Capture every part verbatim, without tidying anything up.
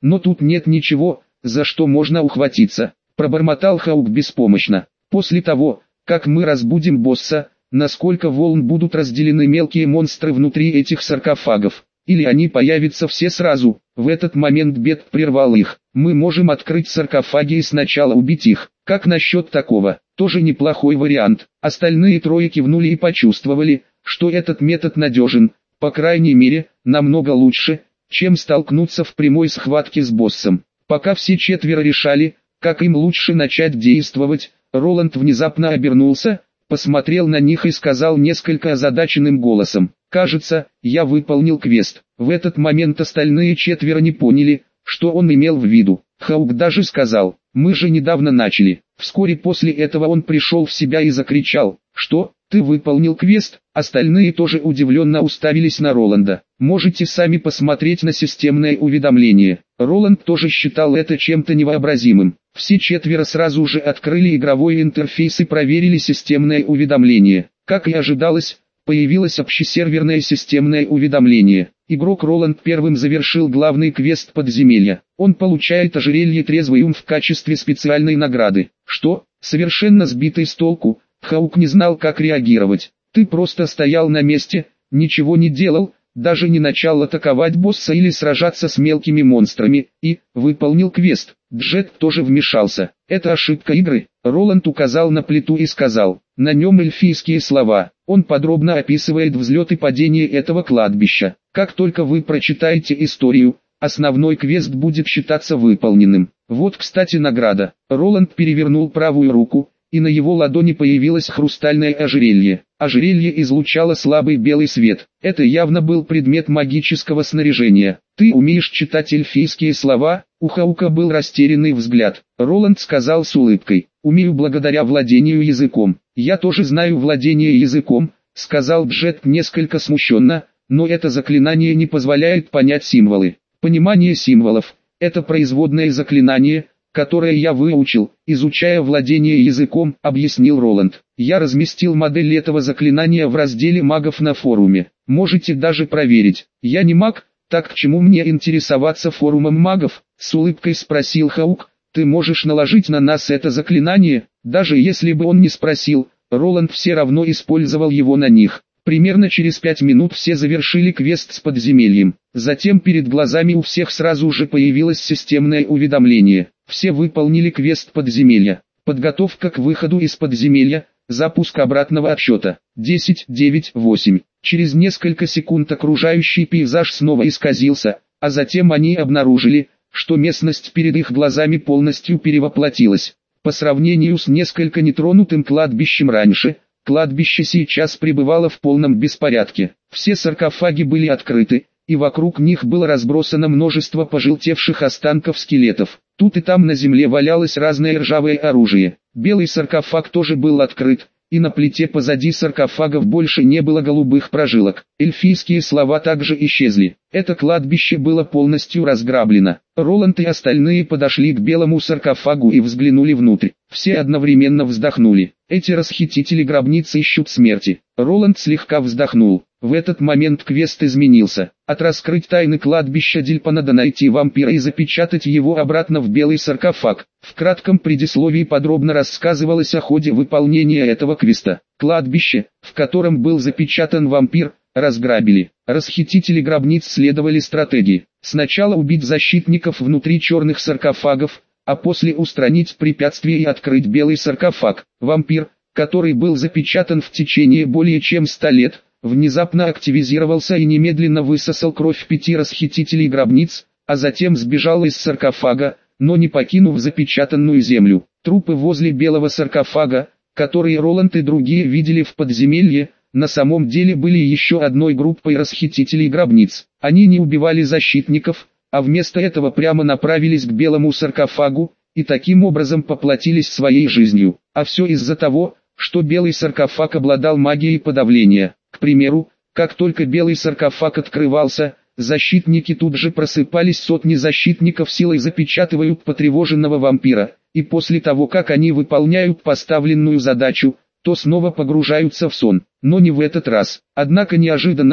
но тут нет ничего, за что можно ухватиться. Пробормотал Хаук беспомощно. После того, как мы разбудим босса, на сколько волн будут разделены мелкие монстры внутри этих саркофагов? Или они появятся все сразу? В этот момент Бет прервал их. Мы можем открыть саркофаги и сначала убить их. Как насчет такого? Тоже неплохой вариант. Остальные трое кивнули и почувствовали, что этот метод надежен, по крайней мере, намного лучше, чем столкнуться в прямой схватке с боссом. Пока все четверо решали, как им лучше начать действовать, Роланд внезапно обернулся, посмотрел на них и сказал несколько озадаченным голосом: «Кажется, я выполнил квест». В этот момент остальные четверо не поняли, что он имел в виду. Хаук даже сказал: «Мы же недавно начали». Вскоре после этого он пришел в себя и закричал: «Что? Ты выполнил квест?» Остальные тоже удивленно уставились на Роланда. Можете сами посмотреть на системное уведомление. Роланд тоже считал это чем-то невообразимым. Все четверо сразу же открыли игровой интерфейс и проверили системное уведомление. Как и ожидалось, появилось общесерверное системное уведомление. Игрок Роланд первым завершил главный квест подземелья. Он получает ожерелье Трезвый ум в качестве специальной награды. Что? Совершенно сбитый с толку, Хаук не знал, как реагировать. Ты просто стоял на месте, ничего не делал, даже не начал атаковать босса или сражаться с мелкими монстрами, и выполнил квест. Джет тоже вмешался. Это ошибка игры. Роланд указал на плиту и сказал: на нем эльфийские слова. Он подробно описывает взлет и падение этого кладбища. Как только вы прочитаете историю, основной квест будет считаться выполненным. Вот, кстати, награда. Роланд перевернул правую руку, и на его ладони появилось хрустальное ожерелье. Ожерелье излучало слабый белый свет. Это явно был предмет магического снаряжения. «Ты умеешь читать эльфийские слова?» У Хаука был растерянный взгляд. Роланд сказал с улыбкой: «Умею благодаря владению языком». «Я тоже знаю владение языком», — сказал Джет несколько смущенно, «но это заклинание не позволяет понять символы». «Понимание символов — это производное заклинание, которое я выучил, изучая владение языком», — объяснил Роланд. «Я разместил модель этого заклинания в разделе магов на форуме. Можете даже проверить. Я не маг, так к чему мне интересоваться форумом магов?» — с улыбкой спросил Хаук. «Ты можешь наложить на нас это заклинание?» Даже если бы он не спросил, Роланд все равно использовал его на них. Примерно через пять минут все завершили квест с подземельем. Затем перед глазами у всех сразу же появилось системное уведомление. Все выполнили квест подземелья. Подготовка к выходу из подземелья. Запуск обратного отсчета. десять, девять, восемь. Через несколько секунд окружающий пейзаж снова исказился, а затем они обнаружили, что местность перед их глазами полностью перевоплотилась. По сравнению с несколько нетронутым кладбищем раньше, кладбище сейчас пребывало в полном беспорядке. Все саркофаги были открыты, и вокруг них было разбросано множество пожелтевших останков скелетов. Тут и там на земле валялось разное ржавое оружие. Белый саркофаг тоже был открыт, и на плите позади саркофагов больше не было голубых прожилок. Эльфийские слова также исчезли. Это кладбище было полностью разграблено. Роланд и остальные подошли к белому саркофагу и взглянули внутрь. Все одновременно вздохнули. Эти расхитители гробниц ищут смерти. Роланд слегка вздохнул. В этот момент квест изменился. От раскрыть тайны кладбища Дильпа надо найти вампира и запечатать его обратно в белый саркофаг. В кратком предисловии подробно рассказывалось о ходе выполнения этого квеста. Кладбище, в котором был запечатан вампир, разграбили. Расхитители гробниц следовали стратегии. Сначала убить защитников внутри черных саркофагов, а после устранить препятствия и открыть белый саркофаг. Вампир, который был запечатан в течение более чем ста лет, внезапно активизировался и немедленно высосал кровь пяти расхитителей гробниц, а затем сбежал из саркофага, но не покинув запечатанную землю. Трупы возле белого саркофага, которые Роланд и другие видели в подземелье, на самом деле были еще одной группой расхитителей гробниц. Они не убивали защитников, а вместо этого прямо направились к белому саркофагу, и таким образом поплатились своей жизнью. А все из-за того, что белый саркофаг обладал магией подавления. К примеру, как только белый саркофаг открывался, защитники тут же просыпались, сотни защитников силой запечатывают потревоженного вампира, и после того как они выполняют поставленную задачу, то снова погружаются в сон. Но не в этот раз. Однако неожиданно,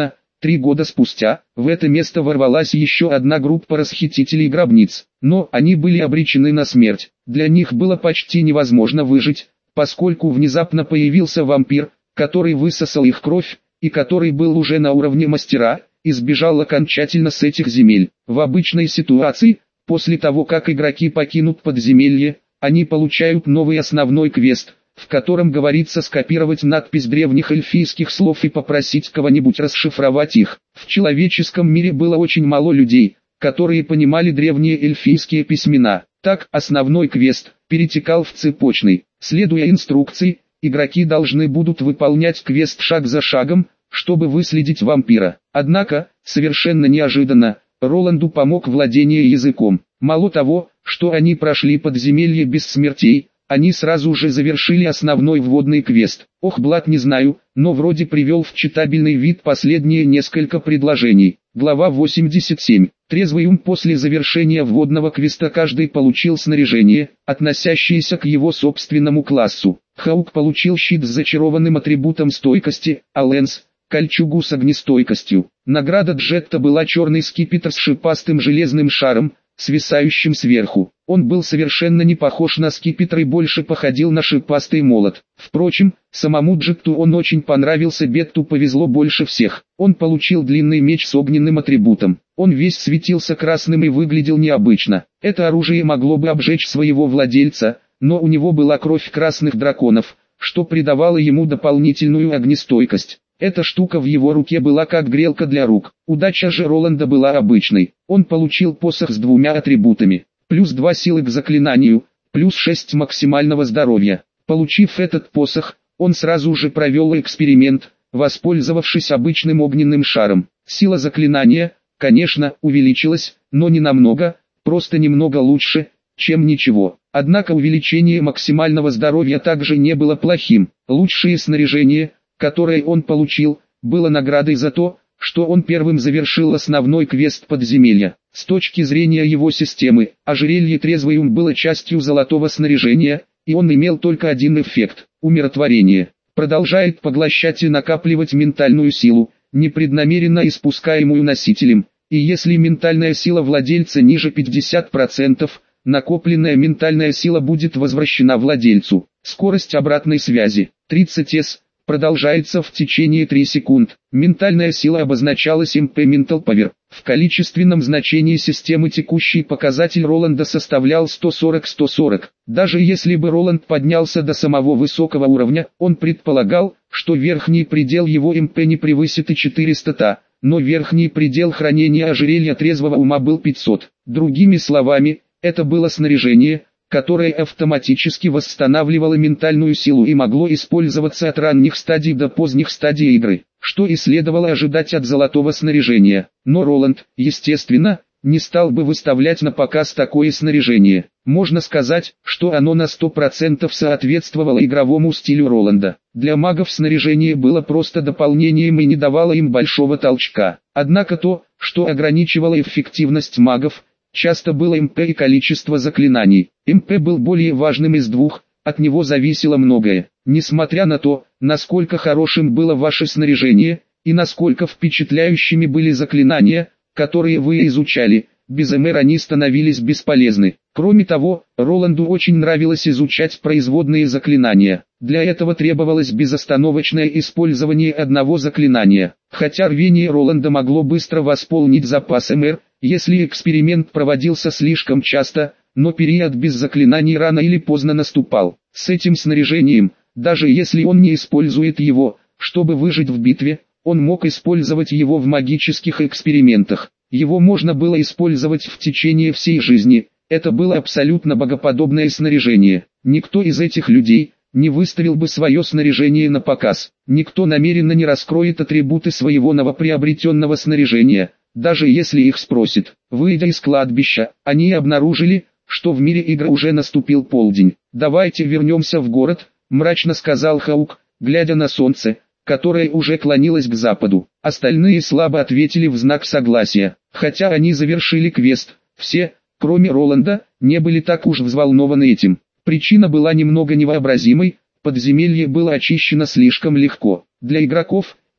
Три года спустя, в это место ворвалась еще одна группа расхитителей гробниц, но они были обречены на смерть. Для них было почти невозможно выжить, поскольку внезапно появился вампир, который высосал их кровь, и который был уже на уровне мастера, и сбежал окончательно с этих земель. В обычной ситуации, после того как игроки покинут подземелье, они получают новый основной квест, в котором говорится скопировать надпись древних эльфийских слов и попросить кого-нибудь расшифровать их. В человеческом мире было очень мало людей, которые понимали древние эльфийские письмена. Так, основной квест перетекал в цепочный. Следуя инструкции, игроки должны будут выполнять квест шаг за шагом, чтобы выследить вампира. Однако, совершенно неожиданно, Роланду помог владение языком. Мало того, что они прошли подземелье без смертей, они сразу же завершили основной вводный квест. Ох, блат, не знаю, но вроде привел в читабельный вид последние несколько предложений. Глава восемьдесят семь. Трезвый ум. После завершения вводного квеста каждый получил снаряжение, относящееся к его собственному классу. Хаук получил щит с зачарованным атрибутом стойкости, а Лэнс – кольчугу с огнестойкостью. Награда Джетта была черный скипетр с шипастым железным шаром, свисающим сверху. Он был совершенно не похож на скипетр и больше походил на шипастый молот. Впрочем, самому Джетту он очень понравился, Бетту повезло больше всех. Он получил длинный меч с огненным атрибутом. Он весь светился красным и выглядел необычно. Это оружие могло бы обжечь своего владельца, но у него была кровь красных драконов, что придавало ему дополнительную огнестойкость. Эта штука в его руке была как грелка для рук. Удача же Роланда была обычной. Он получил посох с двумя атрибутами. Плюс два силы к заклинанию, плюс шесть максимального здоровья. Получив этот посох, он сразу же провел эксперимент, воспользовавшись обычным огненным шаром. Сила заклинания, конечно, увеличилась, но не намного, просто немного лучше, чем ничего. Однако увеличение максимального здоровья также не было плохим. Лучшее снаряжение, которое он получил, было наградой за то, что он первым завершил основной квест подземелья. С точки зрения его системы, ожерелье Трезвый ум было частью золотого снаряжения, и он имел только один эффект – умиротворение. Продолжает поглощать и накапливать ментальную силу, непреднамеренно испускаемую носителем, и если ментальная сила владельца ниже пятидесяти процентов, накопленная ментальная сила будет возвращена владельцу. Скорость обратной связи – тридцать эс. Продолжается в течение трёх секунд. Ментальная сила обозначалась эм пи Mental Power. В количественном значении системы текущий показатель Роланда составлял сто сорок сто сорок. Даже если бы Роланд поднялся до самого высокого уровня, он предполагал, что верхний предел его эм пи не превысит и четыреста, но верхний предел хранения ожерелья Трезвого ума был пятьсот. Другими словами, это было снаряжение, которое автоматически восстанавливало ментальную силу и могло использоваться от ранних стадий до поздних стадий игры, что и следовало ожидать от золотого снаряжения. Но Роланд, естественно, не стал бы выставлять на показ такое снаряжение. Можно сказать, что оно на сто процентов соответствовало игровому стилю Роланда. Для магов снаряжение было просто дополнением и не давало им большого толчка. Однако то, что ограничивало эффективность магов, часто было эм пи и количество заклинаний. эм пи был более важным из двух, от него зависело многое. Несмотря на то, насколько хорошим было ваше снаряжение, и насколько впечатляющими были заклинания, которые вы изучали, без эм эр они становились бесполезны. Кроме того, Роланду очень нравилось изучать производные заклинания. Для этого требовалось безостановочное использование одного заклинания. Хотя рвение Роланда могло быстро восполнить запас эм эр, если эксперимент проводился слишком часто, но период без заклинаний рано или поздно наступал. С этим снаряжением, даже если он не использует его, чтобы выжить в битве, он мог использовать его в магических экспериментах. Его можно было использовать в течение всей жизни. Это было абсолютно богоподобное снаряжение. Никто из этих людей не выставил бы свое снаряжение на показ. Никто намеренно не раскроет атрибуты своего новоприобретенного снаряжения, даже если их спросят. Выйдя из кладбища, они обнаружили, что в мире игр уже наступил полдень. «Давайте вернемся в город», — мрачно сказал Хаук, глядя на солнце, которое уже клонилось к западу. Остальные слабо ответили в знак согласия. Хотя они завершили квест, все, кроме Роланда, не были так уж взволнованы этим. Причина была немного невообразимой: подземелье было очищено слишком легко. Для игроков,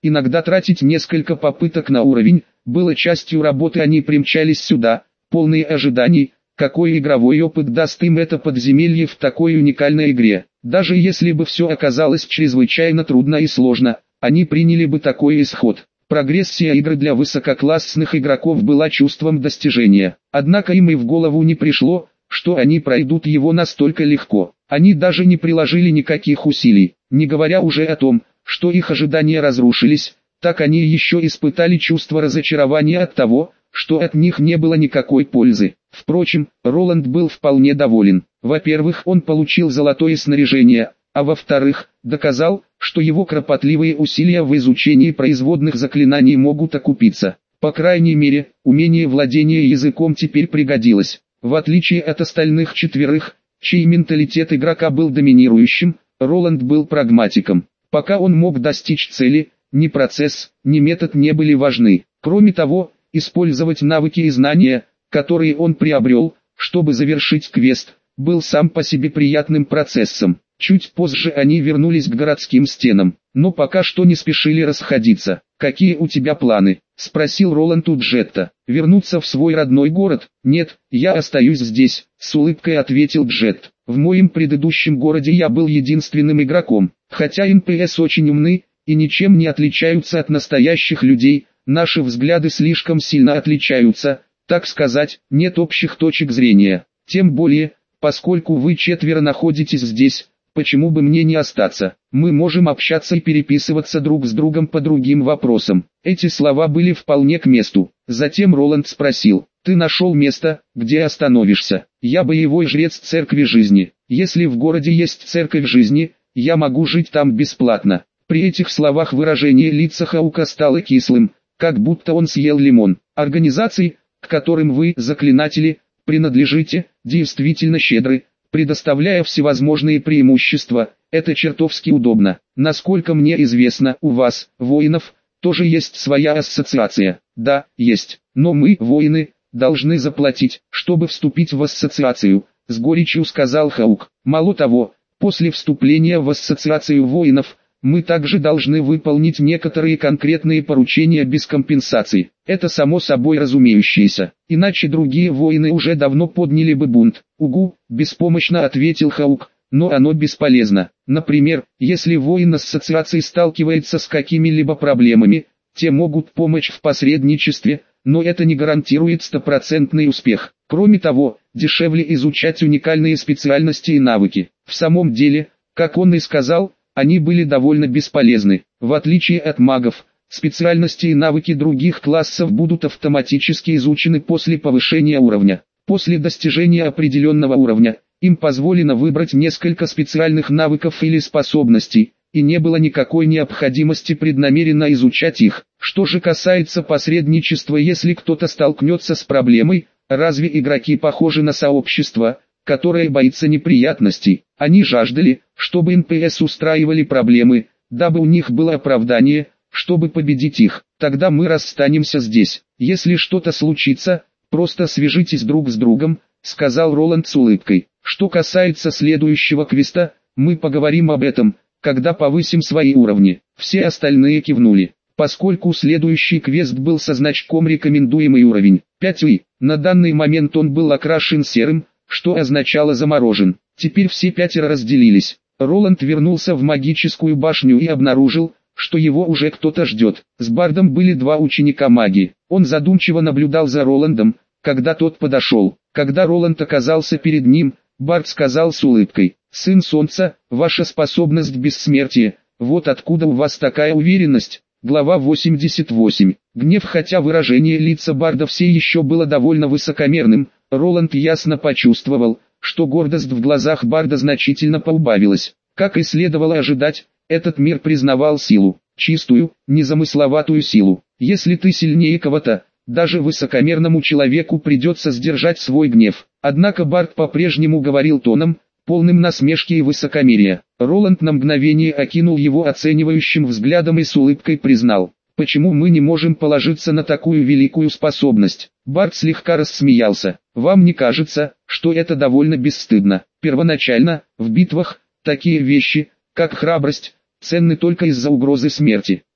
иногда тратить несколько попыток на уровень, было частью работы. Они примчались сюда, полные ожиданий, какой игровой опыт даст им это подземелье в такой уникальной игре. Даже если бы все оказалось чрезвычайно трудно и сложно, они приняли бы такой исход. Прогрессия игры для высококлассных игроков была чувством достижения. Однако им и в голову не пришло, что они пройдут его настолько легко. Они даже не приложили никаких усилий, не говоря уже о том, что их ожидания разрушились, так они еще испытали чувство разочарования от того, что от них не было никакой пользы. Впрочем, Роланд был вполне доволен. Во-первых, он получил золотое снаряжение, а во-вторых, доказал, что его кропотливые усилия в изучении производных заклинаний могут окупиться. По крайней мере, умение владения языком теперь пригодилось. В отличие от остальных четверых, чей менталитет игрока был доминирующим, Роланд был прагматиком. Пока он мог достичь цели, ни процесс, ни метод не были важны. Кроме того, использовать навыки и знания, которые он приобрел, чтобы завершить квест, был сам по себе приятным процессом. Чуть позже они вернулись к городским стенам, но пока что не спешили расходиться. «Какие у тебя планы?» – спросил Роланд у Джетта. «Вернуться в свой родной город?» «Нет, я остаюсь здесь», – с улыбкой ответил Джетт. «В моем предыдущем городе я был единственным игроком. Хотя эн пи эс очень умны и ничем не отличаются от настоящих людей, наши взгляды слишком сильно отличаются, так сказать, нет общих точек зрения. Тем более, поскольку вы четверо находитесь здесь, почему бы мне не остаться? Мы можем общаться и переписываться друг с другом по другим вопросам». Эти слова были вполне к месту. Затем Роланд спросил: «Ты нашел место, где остановишься?» «Я боевой жрец церкви жизни. Если в городе есть церковь жизни, я могу жить там бесплатно». При этих словах выражение лица Хаука стало кислым, как будто он съел лимон. «Организации, к которым вы, заклинатели, принадлежите, действительно щедры, предоставляя всевозможные преимущества. Это чертовски удобно. Насколько мне известно, у вас, воинов, тоже есть своя ассоциация». «Да, есть. Но мы, воины, должны заплатить, чтобы вступить в ассоциацию», — с горечью сказал Хаук. «Мало того, после вступления в ассоциацию воинов, мы также должны выполнить некоторые конкретные поручения без компенсаций. Это само собой разумеющееся, иначе другие воины уже давно подняли бы бунт». «Угу», — беспомощно ответил Хаук, — «но оно бесполезно. Например, если воин ассоциации сталкивается с какими-либо проблемами, те могут помочь в посредничестве, но это не гарантирует стопроцентный успех. Кроме того, дешевле изучать уникальные специальности и навыки. В самом деле, как он и сказал, они были довольно бесполезны. В отличие от магов, специальности и навыки других классов будут автоматически изучены после повышения уровня. После достижения определенного уровня, им позволено выбрать несколько специальных навыков или способностей, и не было никакой необходимости преднамеренно изучать их. Что же касается посредничества, если кто-то столкнется с проблемой, разве игроки похожи на сообщество, которое боится неприятностей? Они жаждали, чтобы эн пи эс устраивали проблемы, дабы у них было оправдание, чтобы победить их. Тогда мы расстанемся здесь. Если что-то случится, просто свяжитесь друг с другом, сказал Роланд с улыбкой. Что касается следующего квеста, мы поговорим об этом, когда повысим свои уровни. Все остальные кивнули. Поскольку следующий квест был со значком «Рекомендуемый уровень» пять и, на данный момент он был окрашен серым, что означало «заморожен». Теперь все пятеро разделились. Роланд вернулся в магическую башню и обнаружил, что его уже кто-то ждет. С Бардом были два ученика магии. Он задумчиво наблюдал за Роландом, когда тот подошел. Когда Роланд оказался перед ним, Бард сказал с улыбкой: «Сын Солнца, ваша способность бессмертия, вот откуда у вас такая уверенность». Глава восемьдесят восемь. Гнев. Хотя выражение лица Барда все еще было довольно высокомерным, Роланд ясно почувствовал, что гордость в глазах Барда значительно поубавилась. Как и следовало ожидать, этот мир признавал силу, чистую, незамысловатую силу. Если ты сильнее кого-то, даже высокомерному человеку придется сдержать свой гнев. Однако Бард по-прежнему говорил тоном, полным насмешки и высокомерия. Роланд на мгновение окинул его оценивающим взглядом и с улыбкой признал: «Почему мы не можем положиться на такую великую способность?» Бард слегка рассмеялся. «Вам не кажется, что это довольно бесстыдно? Первоначально, в битвах, такие вещи, как храбрость, ценны только из-за угрозы смерти.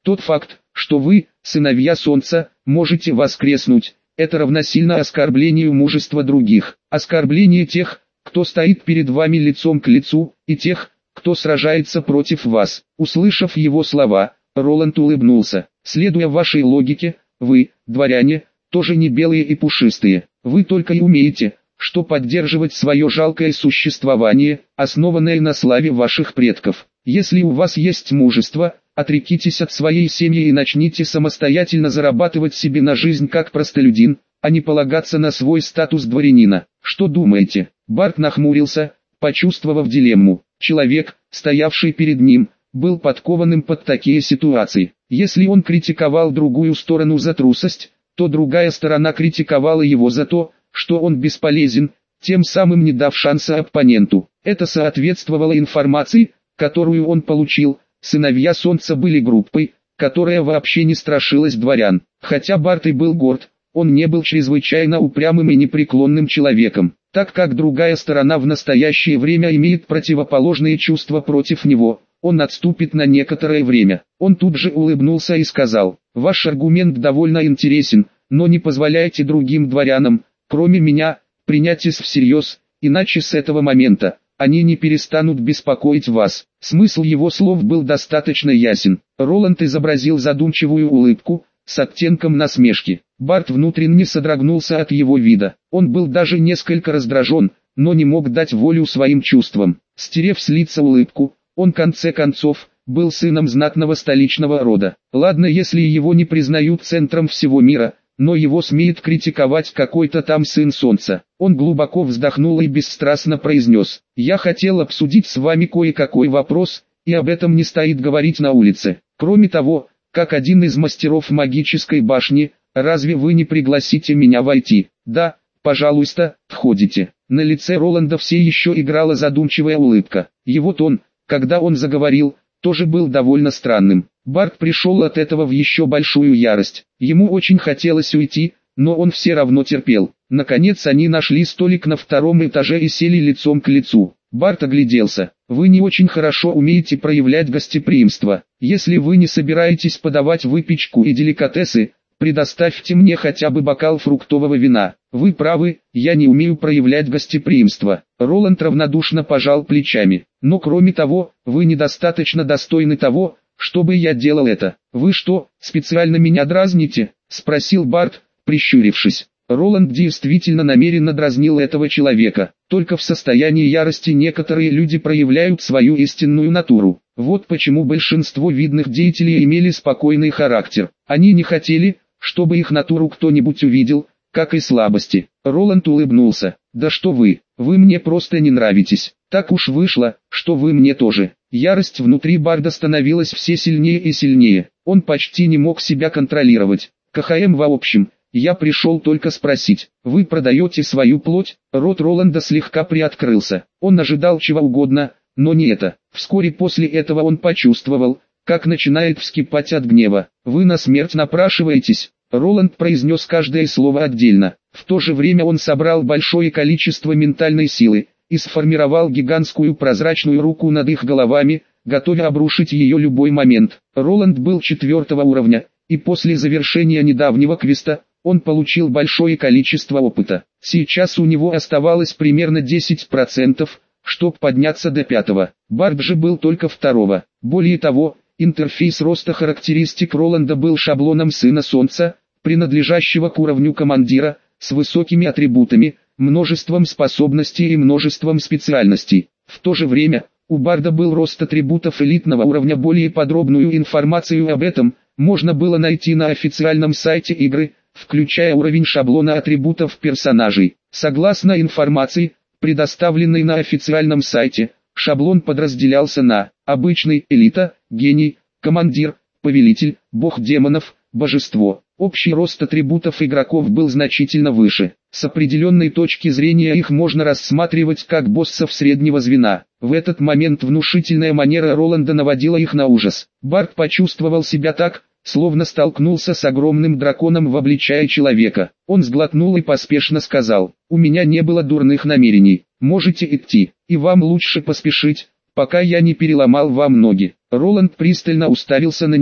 Тот факт, что вы, сыновья Солнца, можете воскреснуть, это равносильно оскорблению мужества других, оскорбление тех, кто стоит перед вами лицом к лицу, и тех, кто сражается против вас. Услышав его слова, Роланд улыбнулся. Следуя вашей логике, вы, дворяне, тоже не белые и пушистые. Вы только и умеете, что поддерживать свое жалкое существование, основанное на славе ваших предков. Если у вас есть мужество, отрекитесь от своей семьи и начните самостоятельно зарабатывать себе на жизнь как простолюдин, а не полагаться на свой статус дворянина. Что думаете? Барт нахмурился, почувствовав дилемму. Человек, стоявший перед ним, был подкованным под такие ситуации. Если он критиковал другую сторону за трусость, то другая сторона критиковала его за то, что он бесполезен, тем самым не дав шанса оппоненту. Это соответствовало информации, которую он получил. Сыновья Солнца были группой, которая вообще не страшилась дворян. Хотя Барт и был горд, он не был чрезвычайно упрямым и непреклонным человеком, так как другая сторона в настоящее время имеет противоположные чувства против него. Он отступит на некоторое время. Он тут же улыбнулся и сказал: «Ваш аргумент довольно интересен, но не позволяйте другим дворянам, кроме меня, принять их всерьез, иначе с этого момента они не перестанут беспокоить вас». Смысл его слов был достаточно ясен. Роланд изобразил задумчивую улыбку, с оттенком насмешки. Барт внутренне содрогнулся от его вида. Он был даже несколько раздражен, но не мог дать волю своим чувствам. Стерев с лица улыбку, он в конце концов был сыном знатного столичного рода. Ладно, если его не признают центром всего мира, но его смеет критиковать какой-то там сын Солнца. Он глубоко вздохнул и бесстрастно произнес: «Я хотел обсудить с вами кое-какой вопрос, и об этом не стоит говорить на улице. Кроме того, как один из мастеров магической башни, разве вы не пригласите меня войти?» «Да, пожалуйста, входите». На лице Роланда все еще играла задумчивая улыбка. Его тон, когда он заговорил, тоже был довольно странным. Барт пришел от этого в еще большую ярость. Ему очень хотелось уйти, но он все равно терпел. Наконец они нашли столик на втором этаже и сели лицом к лицу. Барт огляделся. «Вы не очень хорошо умеете проявлять гостеприимство. Если вы не собираетесь подавать выпечку и деликатесы, предоставьте мне хотя бы бокал фруктового вина». «Вы правы, я не умею проявлять гостеприимство». Роланд равнодушно пожал плечами. «Но кроме того, вы недостаточно достойны того, чтобы я делал это». «Вы что, специально меня дразните?» — спросил Барт, прищурившись. Роланд действительно намеренно дразнил этого человека. Только в состоянии ярости некоторые люди проявляют свою истинную натуру. Вот почему большинство видных деятелей имели спокойный характер. Они не хотели, чтобы их натуру кто-нибудь увидел, как и слабости. Роланд улыбнулся. «Да что вы, вы мне просто не нравитесь. Так уж вышло, что вы мне тоже». Ярость внутри Барда становилась все сильнее и сильнее. Он почти не мог себя контролировать. «КХМ в общем, я пришел только спросить, вы продаете свою плоть?» Рот Роланда слегка приоткрылся. Он ожидал чего угодно, но не это. Вскоре после этого он почувствовал, как начинает вскипать от гнева. «Вы на смерть напрашиваетесь?» Роланд произнес каждое слово отдельно. В то же время он собрал большое количество ментальной силы и сформировал гигантскую прозрачную руку над их головами, готовя обрушить ее любой момент. Роланд был четвертого уровня, и после завершения недавнего квеста, он получил большое количество опыта. Сейчас у него оставалось примерно десять процентов, чтобы подняться до пятого. Барт же был только второго. Более того, интерфейс роста характеристик Роланда был шаблоном Сына Солнца, принадлежащего к уровню командира, с высокими атрибутами, множеством способностей и множеством специальностей. В то же время, у Барда был рост атрибутов элитного уровня. Более подробную информацию об этом можно было найти на официальном сайте игры, включая уровень шаблона атрибутов персонажей. Согласно информации, предоставленной на официальном сайте, шаблон подразделялся на обычный, элита, гений, командир, повелитель, бог демонов, божество. Общий рост атрибутов игроков был значительно выше. С определенной точки зрения их можно рассматривать как боссов среднего звена. В этот момент внушительная манера Роланда наводила их на ужас. Барт почувствовал себя так, словно столкнулся с огромным драконом в обличае человека. Он сглотнул и поспешно сказал: «У меня не было дурных намерений. Можете идти, и вам лучше поспешить, пока я не переломал вам ноги». Роланд пристально уставился на него.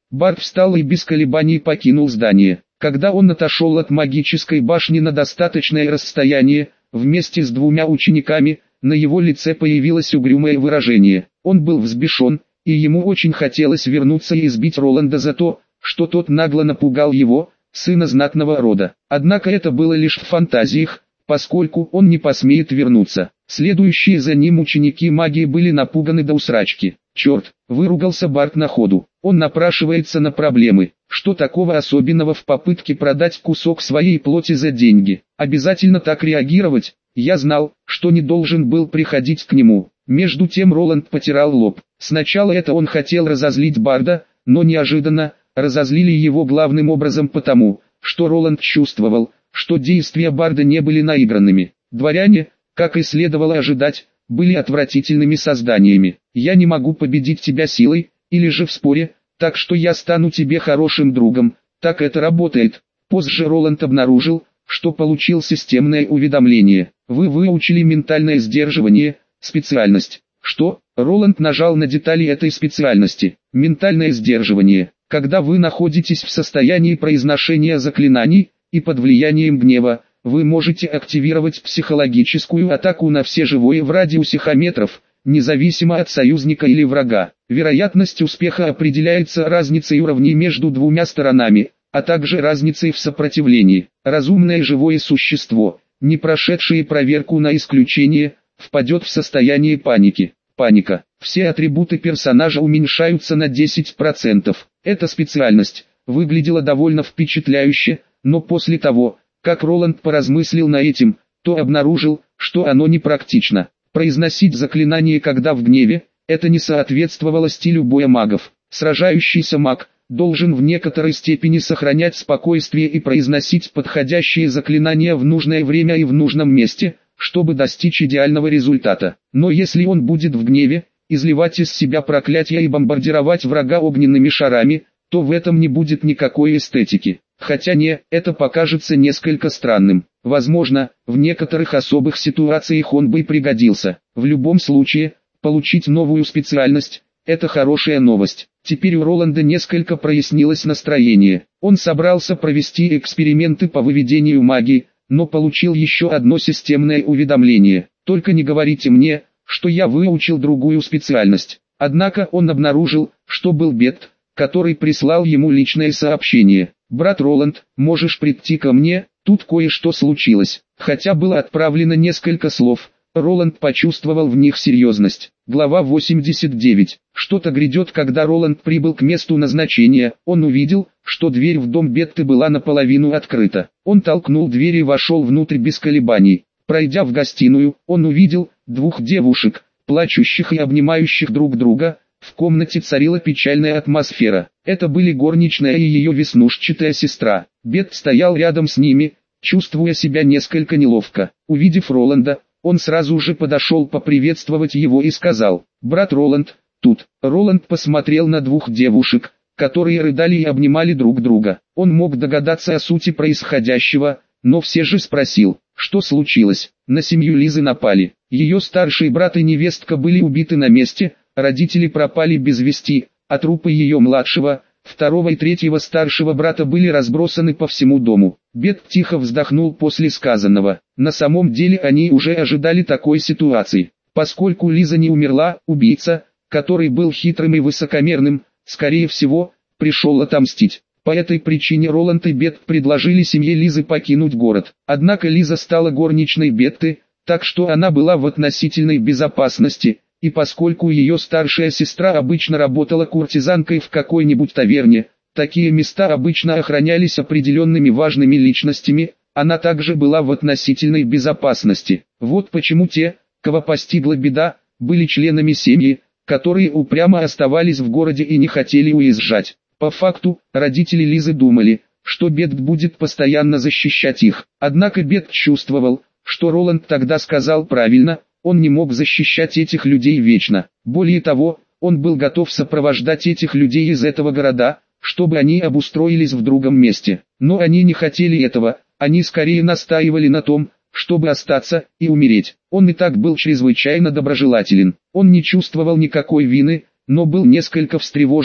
Барт встал и без колебаний покинул здание. Когда он отошел от магической башни на достаточное расстояние, вместе с двумя учениками, на его лице появилось угрюмое выражение. Он был взбешен, и ему очень хотелось вернуться и избить Роланда за то, что тот нагло напугал его, сына знатного рода. Однако это было лишь в фантазиях, поскольку он не посмеет вернуться. Следующие за ним ученики магии были напуганы до усрачки. «Черт!» – выругался Барт на ходу. «Он напрашивается на проблемы. Что такого особенного в попытке продать кусок своей плоти за деньги? Обязательно так реагировать? Я знал, что не должен был приходить к нему». Между тем Роланд потирал лоб. Сначала это он хотел разозлить Барда, но неожиданно разозлили его главным образом потому, что Роланд чувствовал, что действия Барда не были наигранными. Дворяне, как и следовало ожидать, были отвратительными созданиями. «Я не могу победить тебя силой, или же в споре, так что я стану тебе хорошим другом». Так это работает. Позже Роланд обнаружил, что получил системное уведомление. Вы выучили ментальное сдерживание, специальность. Что? Роланд нажал на детали этой специальности. Ментальное сдерживание. Когда вы находитесь в состоянии произношения заклинаний, и под влиянием гнева, вы можете активировать психологическую атаку на все живое в радиусе ста метров, независимо от союзника или врага. Вероятность успеха определяется разницей уровней между двумя сторонами, а также разницей в сопротивлении. Разумное живое существо, не прошедшее проверку на исключение, впадет в состояние паники. Паника. Все атрибуты персонажа уменьшаются на десять процентов. Эта специальность выглядела довольно впечатляюще, но после того, как Роланд поразмыслил над этим, то обнаружил, что оно непрактично. Произносить заклинание когда в гневе, это не соответствовало стилю боя магов. Сражающийся маг должен в некоторой степени сохранять спокойствие и произносить подходящие заклинания в нужное время и в нужном месте, чтобы достичь идеального результата. Но если он будет в гневе, изливать из себя проклятия и бомбардировать врага огненными шарами, то в этом не будет никакой эстетики. Хотя не, это покажется несколько странным. Возможно, в некоторых особых ситуациях он бы и пригодился. В любом случае, получить новую специальность – это хорошая новость. Теперь у Роланда несколько прояснилось настроение. Он собрался провести эксперименты по выведению магии, но получил еще одно системное уведомление. Только не говорите мне, что я выучил другую специальность. Однако он обнаружил, что был Бет, который прислал ему личное сообщение. «Брат Роланд, можешь прийти ко мне, тут кое-что случилось». Хотя было отправлено несколько слов, Роланд почувствовал в них серьезность. Глава восемьдесят девять. Что-то грядет. Когда Роланд прибыл к месту назначения, он увидел, что дверь в дом Бетты была наполовину открыта. Он толкнул дверь и вошел внутрь без колебаний. Пройдя в гостиную, он увидел двух девушек, плачущих и обнимающих друг друга. В комнате царила печальная атмосфера. Это были горничная и ее веснушчатая сестра. Бет стоял рядом с ними, чувствуя себя несколько неловко. Увидев Роланда, он сразу же подошел поприветствовать его и сказал: «Брат Роланд, тут». Роланд посмотрел на двух девушек, которые рыдали и обнимали друг друга. Он мог догадаться о сути происходящего, но все же спросил, что случилось. На семью Лизы напали. Ее старший брат и невестка были убиты на месте. Родители пропали без вести, а трупы ее младшего, второго и третьего старшего брата были разбросаны по всему дому. Бет тихо вздохнул после сказанного. На самом деле они уже ожидали такой ситуации. Поскольку Лиза не умерла, убийца, который был хитрым и высокомерным, скорее всего, пришел отомстить. По этой причине Роланд и Бет предложили семье Лизы покинуть город. Однако Лиза стала горничной Бетты, так что она была в относительной безопасности. И поскольку ее старшая сестра обычно работала куртизанкой в какой-нибудь таверне, такие места обычно охранялись определенными важными личностями, она также была в относительной безопасности. Вот почему те, кого постигла беда, были членами семьи, которые упрямо оставались в городе и не хотели уезжать. По факту, родители Лизы думали, что Бет будет постоянно защищать их. Однако Бет чувствовал, что Роланд тогда сказал правильно. Он не мог защищать этих людей вечно. Более того, он был готов сопровождать этих людей из этого города, чтобы они обустроились в другом месте. Но они не хотели этого, они скорее настаивали на том, чтобы остаться и умереть. Он и так был чрезвычайно доброжелателен. Он не чувствовал никакой вины, но был несколько встревожен.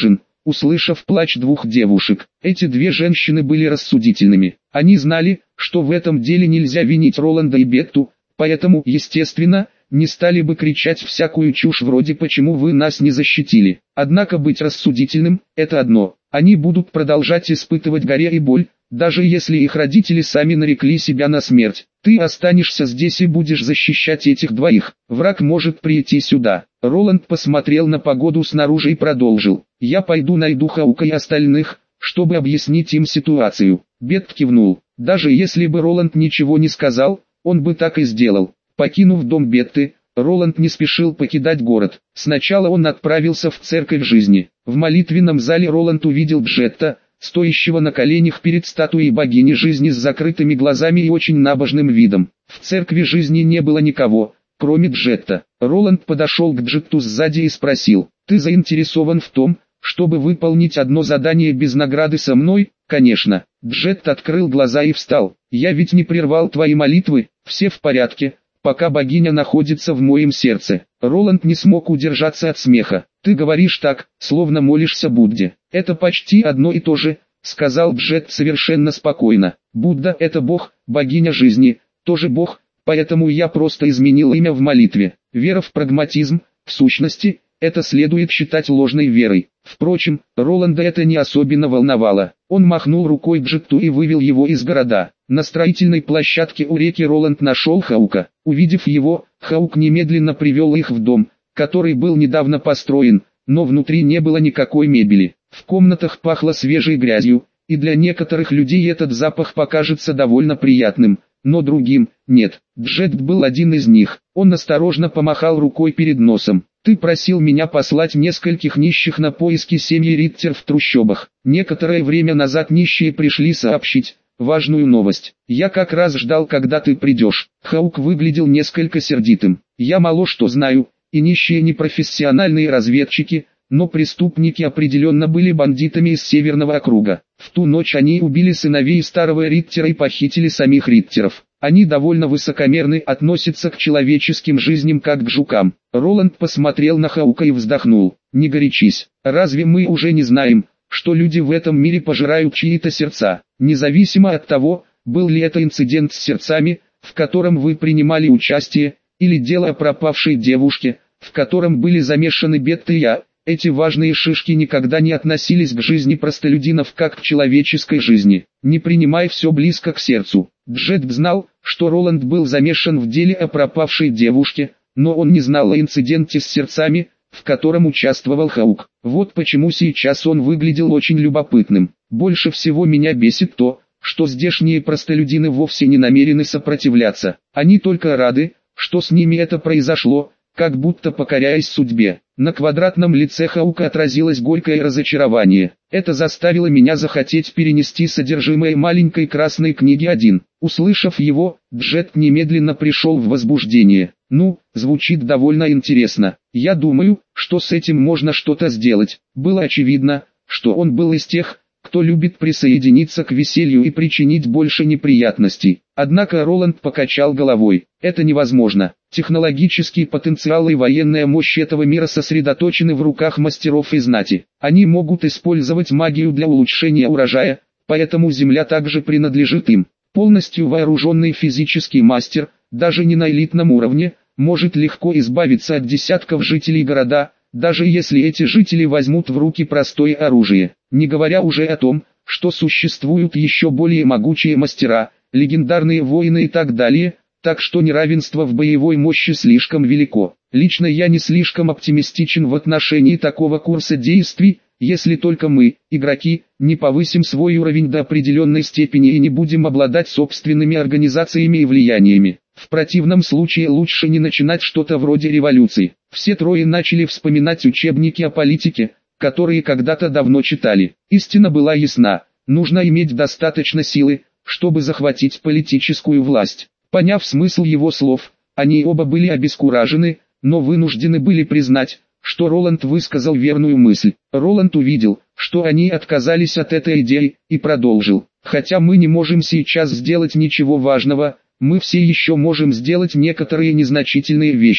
услышав плач двух девушек. Эти две женщины были рассудительными. Они знали, что в этом деле нельзя винить Роланда и Бетту, поэтому, естественно, не стали бы кричать всякую чушь вроде «почему вы нас не защитили?». Однако быть рассудительным – это одно. Они будут продолжать испытывать горе и боль, даже если их родители сами нарекли себя на смерть. Ты останешься здесь и будешь защищать этих двоих. Враг может прийти сюда. Роланд посмотрел на погоду снаружи и продолжил. Я пойду найду Хаука и остальных, чтобы объяснить им ситуацию. Бетт кивнул. Даже если бы Роланд ничего не сказал, он бы так и сделал. Покинув дом Бетты, Роланд не спешил покидать город. Сначала он отправился в церковь жизни. В молитвенном зале Роланд увидел Джетта, стоящего на коленях перед статуей богини жизни с закрытыми глазами и очень набожным видом. В церкви жизни не было никого, кроме Джетта. Роланд подошел к Джетту сзади и спросил: «Ты заинтересован в том, чтобы выполнить одно задание без награды со мной?» «Конечно». Джетт открыл глаза и встал. «Я ведь не прервал твои молитвы, все в порядке, пока богиня находится в моем сердце». Роланд не смог удержаться от смеха. «Ты говоришь так, словно молишься Будде». «Это почти одно и то же», — сказал Джетт совершенно спокойно. «Будда — это бог, богиня жизни, тоже бог, поэтому я просто изменил имя в молитве. Вера в прагматизм, в сущности, это следует считать ложной верой». Впрочем, Роланда это не особенно волновало. Он махнул рукой Джетту и вывел его из города. На строительной площадке у реки Роланд нашел Хаука. Увидев его, Хаук немедленно привел их в дом, который был недавно построен, но внутри не было никакой мебели. В комнатах пахло свежей грязью, и для некоторых людей этот запах покажется довольно приятным, но другим – нет. Джетт был один из них. Он осторожно помахал рукой перед носом. «Ты просил меня послать нескольких нищих на поиски семьи Риттер в трущобах. Некоторое время назад нищие пришли сообщить важную новость. Я как раз ждал, когда ты придешь». Хаук выглядел несколько сердитым. «Я мало что знаю, и нищие не профессиональные разведчики, но преступники определенно были бандитами из Северного округа. В ту ночь они убили сыновей старого Риттера и похитили самих Риттеров. Они довольно высокомерны, относятся к человеческим жизням как к жукам». Роланд посмотрел на Хаука и вздохнул. «Не горячись. Разве мы уже не знаем, что люди в этом мире пожирают чьи-то сердца? Независимо от того, был ли это инцидент с сердцами, в котором вы принимали участие, или дело о пропавшей девушке, в котором были замешаны Бетта и я, эти важные шишки никогда не относились к жизни простолюдинов как к человеческой жизни. Не принимай все близко к сердцу». Джетт знал, что Роланд был замешан в деле о пропавшей девушке, но он не знал о инциденте с сердцами, в котором участвовал Хаук. Вот почему сейчас он выглядел очень любопытным. «Больше всего меня бесит то, что здешние простолюдины вовсе не намерены сопротивляться. Они только рады, что с ними это произошло, как будто покоряясь судьбе». На квадратном лице Хаука отразилось горькое разочарование. «Это заставило меня захотеть перенести содержимое маленькой красной книги один». Услышав его, Джетт немедленно пришел в возбуждение. «Ну, звучит довольно интересно. Я думаю, что с этим можно что-то сделать». Было очевидно, что он был из тех, кто любит присоединиться к веселью и причинить больше неприятностей. Однако Роланд покачал головой. «Это невозможно. Технологический потенциал и военная мощь этого мира сосредоточены в руках мастеров и знати. Они могут использовать магию для улучшения урожая, поэтому земля также принадлежит им. Полностью вооруженный физический мастер, даже не на элитном уровне, может легко избавиться от десятков жителей города, даже если эти жители возьмут в руки простое оружие. Не говоря уже о том, что существуют еще более могучие мастера, легендарные воины и так далее, так что неравенство в боевой мощи слишком велико. Лично я не слишком оптимистичен в отношении такого курса действий, если только мы, игроки, не повысим свой уровень до определенной степени и не будем обладать собственными организациями и влияниями. В противном случае лучше не начинать что-то вроде революции». Все трое начали вспоминать учебники о политике, которые когда-то давно читали. Истина была ясна: нужно иметь достаточно силы, чтобы захватить политическую власть. Поняв смысл его слов, они оба были обескуражены, но вынуждены были признать, что Роланд высказал верную мысль. Роланд увидел, что они отказались от этой идеи, и продолжил: «Хотя мы не можем сейчас сделать ничего важного, мы все еще можем сделать некоторые незначительные вещи.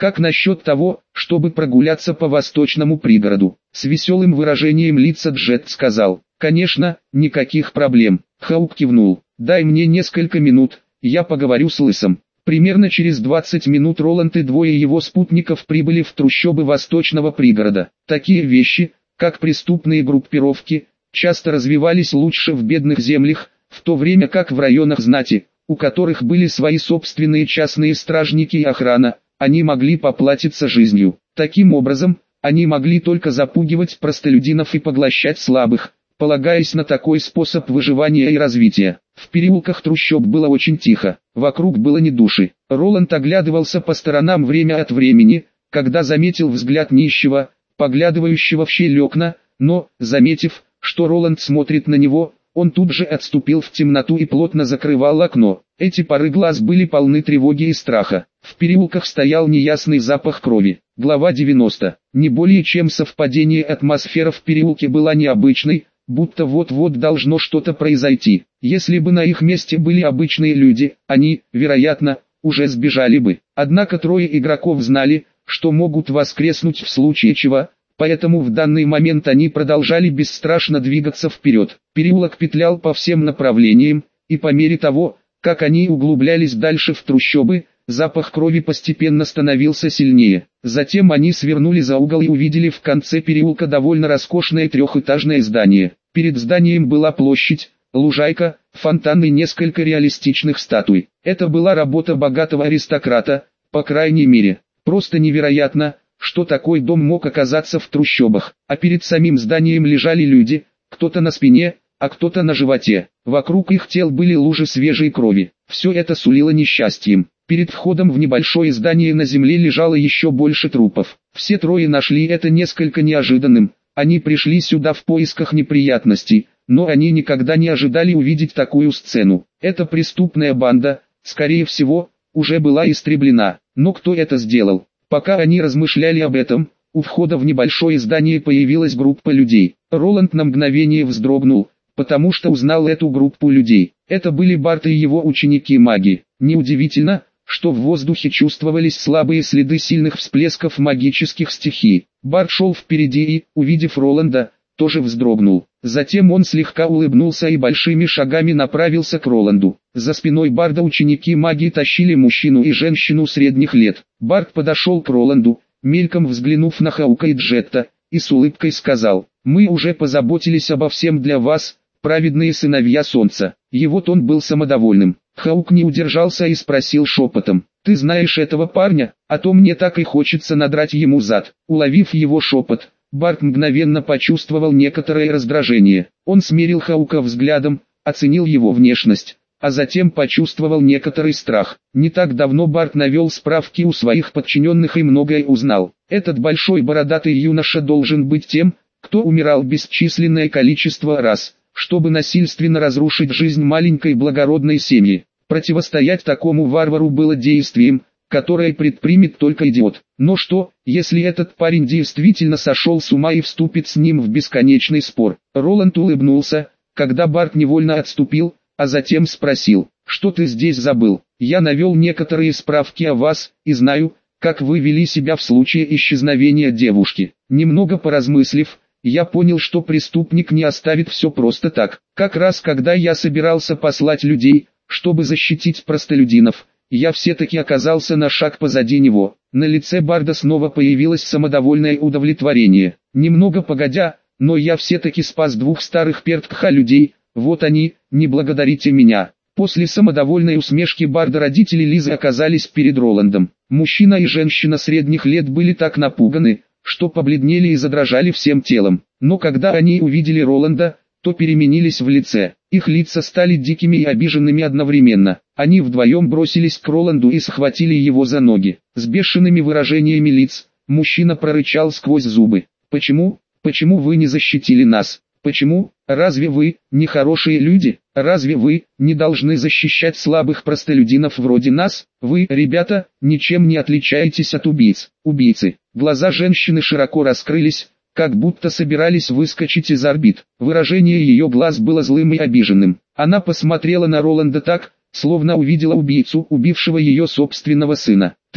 Как насчет того, чтобы прогуляться по восточному пригороду? С веселым выражением лица Джет сказал. Конечно, никаких проблем. Хаук кивнул. Дай мне несколько минут, я поговорю с Лысом. Примерно через двадцать минут Роланд и двое его спутников прибыли в трущобы восточного пригорода. Такие вещи, как преступные группировки, часто развивались лучше в бедных землях, в то время как в районах знати, у которых были свои собственные частные стражники и охрана, они могли поплатиться жизнью. Таким образом, они могли только запугивать простолюдинов и поглощать слабых, полагаясь на такой способ выживания и развития. В переулках трущоб было очень тихо, вокруг было ни души. Роланд оглядывался по сторонам время от времени, когда заметил взгляд нищего, поглядывающего в щель окна, но, заметив, что Роланд смотрит на него, он тут же отступил в темноту и плотно закрывал окно. Эти поры глаз были полны тревоги и страха. В переулках стоял неясный запах крови. Глава девяносто. Не более чем совпадение, атмосфера в переулке была необычной, будто вот-вот должно что-то произойти. Если бы на их месте были обычные люди, они, вероятно, уже сбежали бы. Однако трое игроков знали, что могут воскреснуть в случае чего, поэтому в данный момент они продолжали бесстрашно двигаться вперед. Переулок петлял по всем направлениям, и по мере того, как они углублялись дальше в трущобы, запах крови постепенно становился сильнее. Затем они свернули за угол и увидели в конце переулка довольно роскошное трехэтажное здание. Перед зданием была площадь, лужайка, фонтан и несколько реалистичных статуй. Это была работа богатого аристократа, по крайней мере. Просто невероятно, что такой дом мог оказаться в трущобах. А перед самим зданием лежали люди, кто-то на спине, а кто-то на животе. Вокруг их тел были лужи свежей крови. Все это сулило несчастьем. Перед входом в небольшое здание на земле лежало еще больше трупов. Все трое нашли это несколько неожиданным. Они пришли сюда в поисках неприятностей, но они никогда не ожидали увидеть такую сцену. Эта преступная банда, скорее всего, уже была истреблена. Но кто это сделал? Пока они размышляли об этом, у входа в небольшое здание появилась группа людей. Роланд на мгновение вздрогнул, потому что узнал эту группу людей. Это были Барт и его ученики-маги. Неудивительно, что в воздухе чувствовались слабые следы сильных всплесков магических стихий. Барт шел впереди и, увидев Роланда, тоже вздрогнул. Затем он слегка улыбнулся и большими шагами направился к Роланду. За спиной Барда ученики-маги тащили мужчину и женщину средних лет. Барт подошел к Роланду, мельком взглянув на Хаука и Джетта, и с улыбкой сказал: «Мы уже позаботились обо всем для вас, праведные сыновья солнца». Его тон был самодовольным. Хаук не удержался и спросил шепотом: «Ты знаешь этого парня? А то мне так и хочется надрать ему зад». Уловив его шепот, Барт мгновенно почувствовал некоторое раздражение. Он смерил Хаука взглядом, оценил его внешность, а затем почувствовал некоторый страх. Не так давно Барт навел справки у своих подчиненных и многое узнал. Этот большой бородатый юноша должен быть тем, кто умирал бесчисленное количество раз, чтобы насильственно разрушить жизнь маленькой благородной семьи. Противостоять такому варвару было действием, которое предпримет только идиот. Но что, если этот парень действительно сошел с ума и вступит с ним в бесконечный спор? Роланд улыбнулся, когда Барт невольно отступил, а затем спросил: «Что ты здесь забыл? Я навел некоторые справки о вас, и знаю, как вы вели себя в случае исчезновения девушки». Немного поразмыслив, я понял, что преступник не оставит все просто так. Как раз когда я собирался послать людей, чтобы защитить простолюдинов, я все-таки оказался на шаг позади него. На лице Барда снова появилось самодовольное удовлетворение. Немного погодя, но я все-таки спас двух старых Перткха людей, вот они, не благодарите меня. После самодовольной усмешки Барда родители Лизы оказались перед Роландом. Мужчина и женщина средних лет были так напуганы, что побледнели и задрожали всем телом. Но когда они увидели Роланда, то переменились в лице. Их лица стали дикими и обиженными одновременно. Они вдвоем бросились к Роланду и схватили его за ноги. С бешеными выражениями лиц, мужчина прорычал сквозь зубы: «Почему, почему вы не защитили нас? Почему, разве вы, не хорошие люди? Разве вы, не должны защищать слабых простолюдинов вроде нас? Вы, ребята, ничем не отличаетесь от убийц». Убийцы. Глаза женщины широко раскрылись, как будто собирались выскочить из орбит. Выражение ее глаз было злым и обиженным. Она посмотрела на Роланда так, словно увидела убийцу, убившего ее собственного сына. «Ты,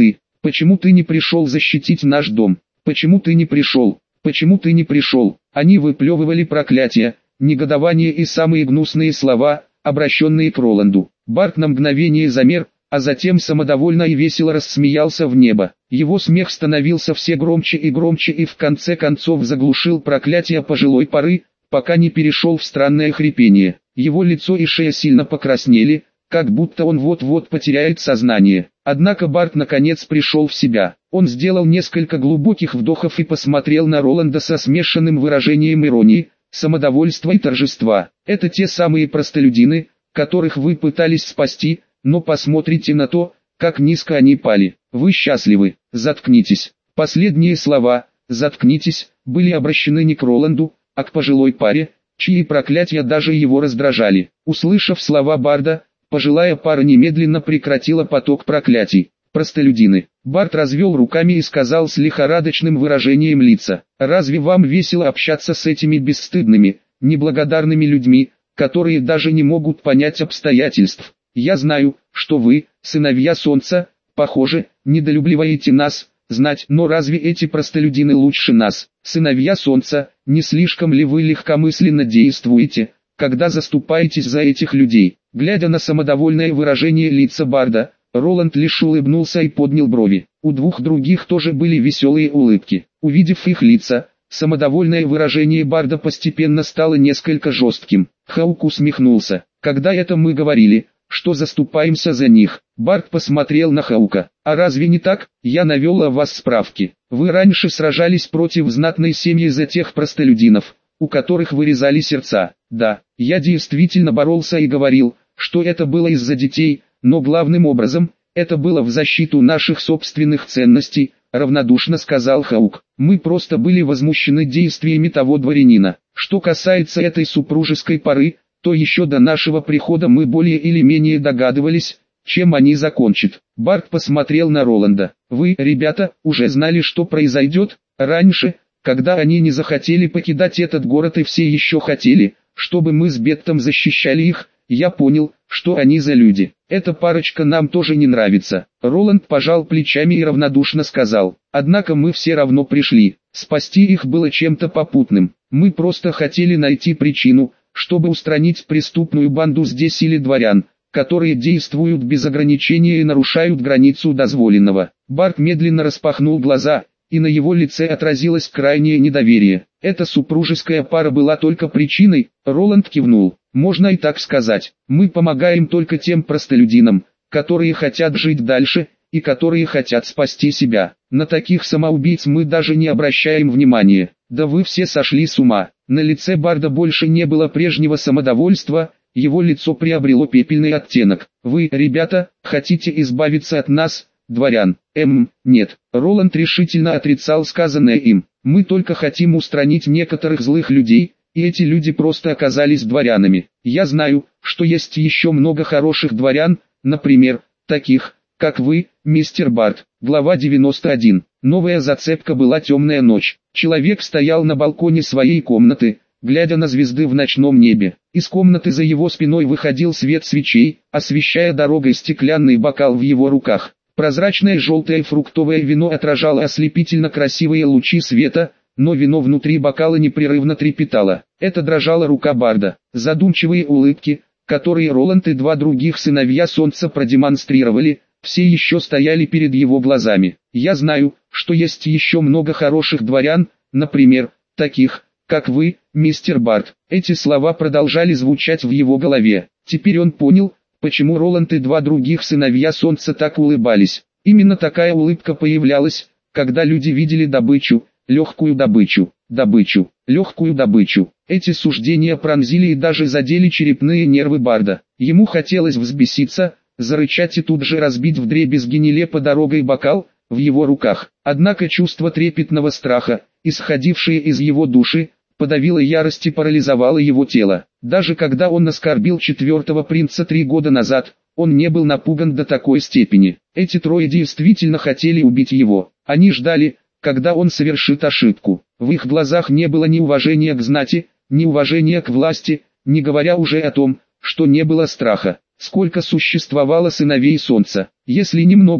Почему ты не пришел защитить наш дом? Почему ты не пришел? Почему ты не пришел? Они выплевывали проклятия, негодование и самые гнусные слова, обращенные к Роланду. Барт на мгновение замер, а затем самодовольно и весело рассмеялся в небо. Его смех становился все громче и громче и в конце концов заглушил проклятие пожилой поры, пока не перешел в странное хрипение. Его лицо и шея сильно покраснели, как будто он вот-вот потеряет сознание. Однако Барт наконец пришел в себя. Он сделал несколько глубоких вдохов и посмотрел на Роланда со смешанным выражением иронии, самодовольства и торжества. «Это те самые простолюдины, которых вы пытались спасти, но посмотрите на то, как низко они пали. Вы счастливы, заткнитесь». Последние слова «заткнитесь» были обращены не к Роланду, а к пожилой паре, чьи проклятия даже его раздражали. Услышав слова Барда, пожилая пара немедленно прекратила поток проклятий. «Простолюдины». Барт развел руками и сказал с лихорадочным выражением лица: «Разве вам весело общаться с этими бесстыдными, неблагодарными людьми, которые даже не могут понять обстоятельств? Я знаю, что вы, сыновья Солнца, похоже, недолюбливаете нас, знать, но разве эти простолюдины лучше нас? Сыновья Солнца, не слишком ли вы легкомысленно действуете, когда заступаетесь за этих людей?» Глядя на самодовольное выражение лица Барда, Роланд лишь улыбнулся и поднял брови. У двух других тоже были веселые улыбки. Увидев их лица, самодовольное выражение Барда постепенно стало несколько жестким. Хаук усмехнулся. «Когда это мы говорили, что заступаемся за них?» Барт посмотрел на Хаука. «А разве не так? Я навел о вас справки. Вы раньше сражались против знатной семьи за тех простолюдинов, у которых вырезали сердца. Да, я действительно боролся и говорил, что это было из-за детей, но главным образом, это было в защиту наших собственных ценностей», равнодушно сказал Хаук. «Мы просто были возмущены действиями того дворянина. Что касается этой супружеской пары, то еще до нашего прихода мы более или менее догадывались, чем они закончат». Барт посмотрел на Роланда. «Вы, ребята, уже знали, что произойдет? Раньше, когда они не захотели покидать этот город и все еще хотели, чтобы мы с Беттом защищали их, я понял, что они за люди. Эта парочка нам тоже не нравится». Роланд пожал плечами и равнодушно сказал: «Однако мы все равно пришли. Спасти их было чем-то попутным. Мы просто хотели найти причину, чтобы устранить преступную банду здесь или дворян, которые действуют без ограничения и нарушают границу дозволенного». Барт медленно распахнул глаза, и на его лице отразилось крайнее недоверие. «Эта супружеская пара была только причиной?» Роланд кивнул. «Можно и так сказать. Мы помогаем только тем простолюдинам, которые хотят жить дальше, и которые хотят спасти себя. На таких самоубийц мы даже не обращаем внимания. Да вы все сошли с ума». На лице Барда больше не было прежнего самодовольства, его лицо приобрело пепельный оттенок. «Вы, ребята, хотите избавиться от нас, дворян?» «Эм, нет». Роланд решительно отрицал сказанное им. «Мы только хотим устранить некоторых злых людей, и эти люди просто оказались дворянами. Я знаю, что есть еще много хороших дворян, например, таких, как вы, мистер Барт». Глава девяносто один. Новая зацепка была темная ночь. Человек стоял на балконе своей комнаты, глядя на звезды в ночном небе. Из комнаты за его спиной выходил свет свечей, освещая дорогой стеклянный бокал в его руках. Прозрачное желтое фруктовое вино отражало ослепительно красивые лучи света, но вино внутри бокала непрерывно трепетало. Это дрожала рука Барда. Задумчивые улыбки, которые Роланд и два других сыновья Солнца продемонстрировали, все еще стояли перед его глазами. «Я знаю, что есть еще много хороших дворян, например, таких, как вы, мистер Барт». Эти слова продолжали звучать в его голове. Теперь он понял, почему Роланд и два других сыновья Солнца так улыбались. Именно такая улыбка появлялась, когда люди видели добычу, легкую добычу, добычу, легкую добычу. Эти суждения пронзили и даже задели черепные нервы Барда. Ему хотелось взбеситься, зарычать и тут же разбить вдребезги нелепо дорогой бокал в его руках. Однако чувство трепетного страха, исходившее из его души, подавило ярость и парализовало его тело. Даже когда он оскорбил четвертого принца три года назад, он не был напуган до такой степени. Эти трое действительно хотели убить его. Они ждали, когда он совершит ошибку. В их глазах не было ни уважения к знати, ни уважения к власти, не говоря уже о том, что не было страха. Сколько существовало сыновей Солнца? Если немного,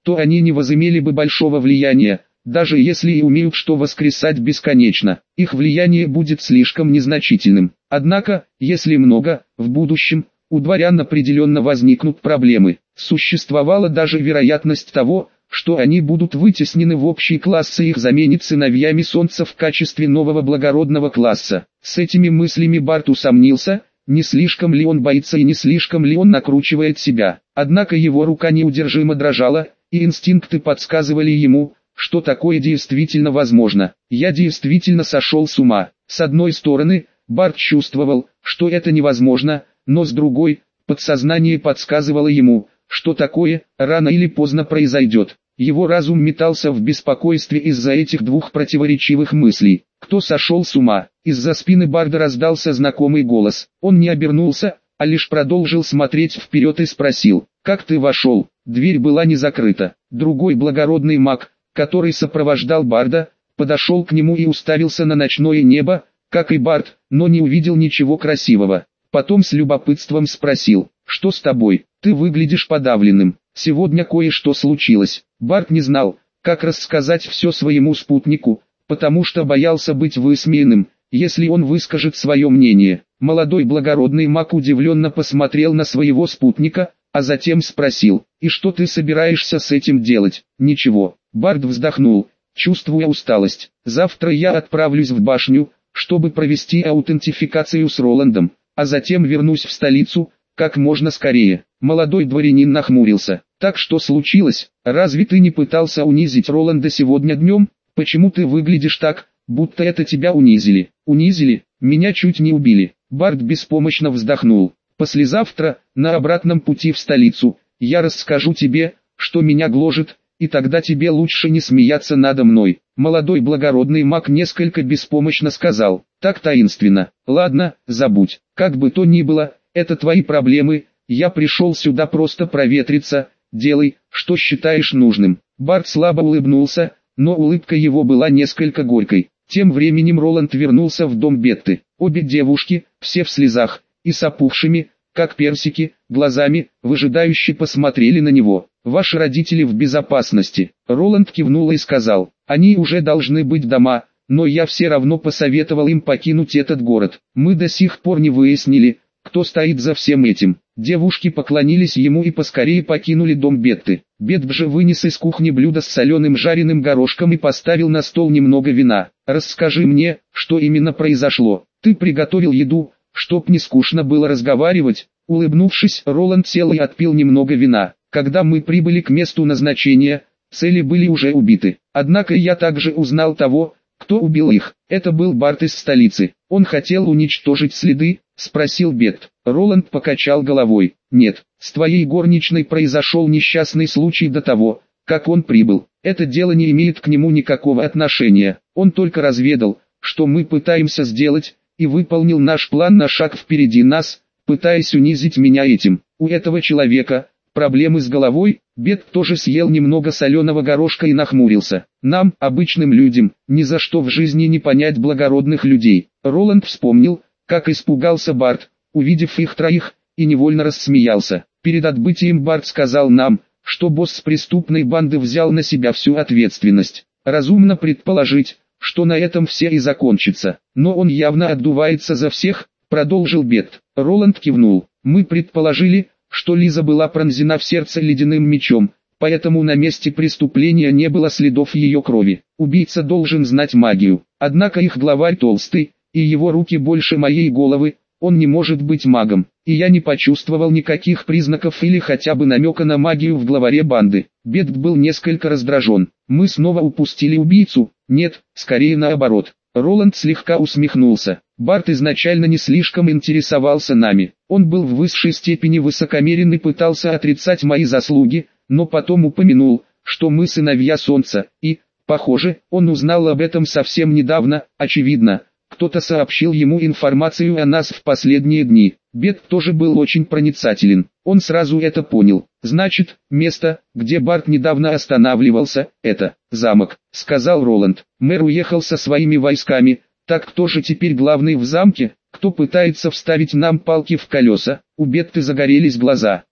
то они не возымели бы большого влияния, даже если и умеют что воскресать бесконечно, их влияние будет слишком незначительным. Однако, если много, в будущем, у дворян определенно возникнут проблемы. Существовала даже вероятность того, что они будут вытеснены в общий класс и их заменит сыновьями солнца в качестве нового благородного класса. С этими мыслями Барт усомнился, не слишком ли он боится и не слишком ли он накручивает себя. Однако его рука неудержимо дрожала, и инстинкты подсказывали ему, что такое действительно возможно. Я действительно сошел с ума. С одной стороны, Барт чувствовал, что это невозможно, но с другой, подсознание подсказывало ему, что такое рано или поздно произойдет. Его разум метался в беспокойстве из-за этих двух противоречивых мыслей. Кто сошел с ума? Из-за спины Барда раздался знакомый голос. Он не обернулся, а лишь продолжил смотреть вперед и спросил: «Как ты вошел?» Дверь была не закрыта. Другой благородный маг, который сопровождал Барда, подошел к нему и уставился на ночное небо, как и Бард, но не увидел ничего красивого. Потом с любопытством спросил: «Что с тобой? Ты выглядишь подавленным. Сегодня кое-что случилось». Бард не знал, как рассказать все своему спутнику, потому что боялся быть высмеянным, если он выскажет свое мнение. Молодой благородный маг удивленно посмотрел на своего спутника, а затем спросил: «И что ты собираешься с этим делать?» «Ничего». Бард вздохнул, чувствуя усталость. «Завтра я отправлюсь в башню, чтобы провести аутентификацию с Роландом, а затем вернусь в столицу, как можно скорее». Молодой дворянин нахмурился. «Так что случилось? Разве ты не пытался унизить Роланда сегодня днем? Почему ты выглядишь так, будто это тебя унизили?» «Унизили? Меня чуть не убили». Бард беспомощно вздохнул. «Послезавтра, на обратном пути в столицу, я расскажу тебе, что меня гложет, и тогда тебе лучше не смеяться надо мной». Молодой благородный маг несколько беспомощно сказал: «Так таинственно. Ладно, забудь. Как бы то ни было, это твои проблемы, я пришел сюда просто проветриться, делай, что считаешь нужным». Бард слабо улыбнулся, но улыбка его была несколько горькой. Тем временем Роланд вернулся в дом Бетты. Обе девушки, все в слезах, и с опухшими, как персики, глазами, выжидающе посмотрели на него. «Ваши родители в безопасности». Роланд кивнул и сказал: «Они уже должны быть дома, но я все равно посоветовал им покинуть этот город. Мы до сих пор не выяснили, кто стоит за всем этим». Девушки поклонились ему и поскорее покинули дом Бетты. Бетт же вынес из кухни блюдо с соленым жареным горошком и поставил на стол немного вина. «Расскажи мне, что именно произошло. Ты приготовил еду, чтоб не скучно было разговаривать». Улыбнувшись, Роланд сел и отпил немного вина. «Когда мы прибыли к месту назначения, цели были уже убиты. Однако я также узнал того, кто убил их. Это был Барт из столицы. Он хотел уничтожить следы?» — спросил Бетт. Роланд покачал головой. «Нет, с твоей горничной произошел несчастный случай до того, как он прибыл. Это дело не имеет к нему никакого отношения. Он только разведал, что мы пытаемся сделать, и выполнил наш план на шаг впереди нас, пытаясь унизить меня этим. У этого человека проблемы с головой». Бетт тоже съел немного соленого горошка и нахмурился. «Нам, обычным людям, ни за что в жизни не понять благородных людей». Роланд вспомнил, как испугался Барт, увидев их троих, и невольно рассмеялся. «Перед отбытием Барт сказал нам, что босс преступной банды взял на себя всю ответственность. Разумно предположить, что на этом все и закончится. Но он явно отдувается за всех», — продолжил Бетт. Роланд кивнул. «Мы предположили, что Лиза была пронзена в сердце ледяным мечом, поэтому на месте преступления не было следов ее крови. Убийца должен знать магию. Однако их главарь толстый, и его руки больше моей головы, он не может быть магом, и я не почувствовал никаких признаков или хотя бы намека на магию в главаре банды». Бетт был несколько раздражен. «Мы снова упустили убийцу?» «Нет, скорее наоборот». Роланд слегка усмехнулся. «Барт изначально не слишком интересовался нами. Он был в высшей степени высокомерен и пытался отрицать мои заслуги, но потом упомянул, что мы сыновья Солнца, и, похоже, он узнал об этом совсем недавно. Очевидно, кто-то сообщил ему информацию о нас в последние дни». Бетт тоже был очень проницателен. Он сразу это понял. «Значит, место, где Барт недавно останавливался, это замок», — сказал Роланд. «Мэр уехал со своими войсками. Так кто же теперь главный в замке? Кто пытается вставить нам палки в колеса?» У Бетты загорелись глаза.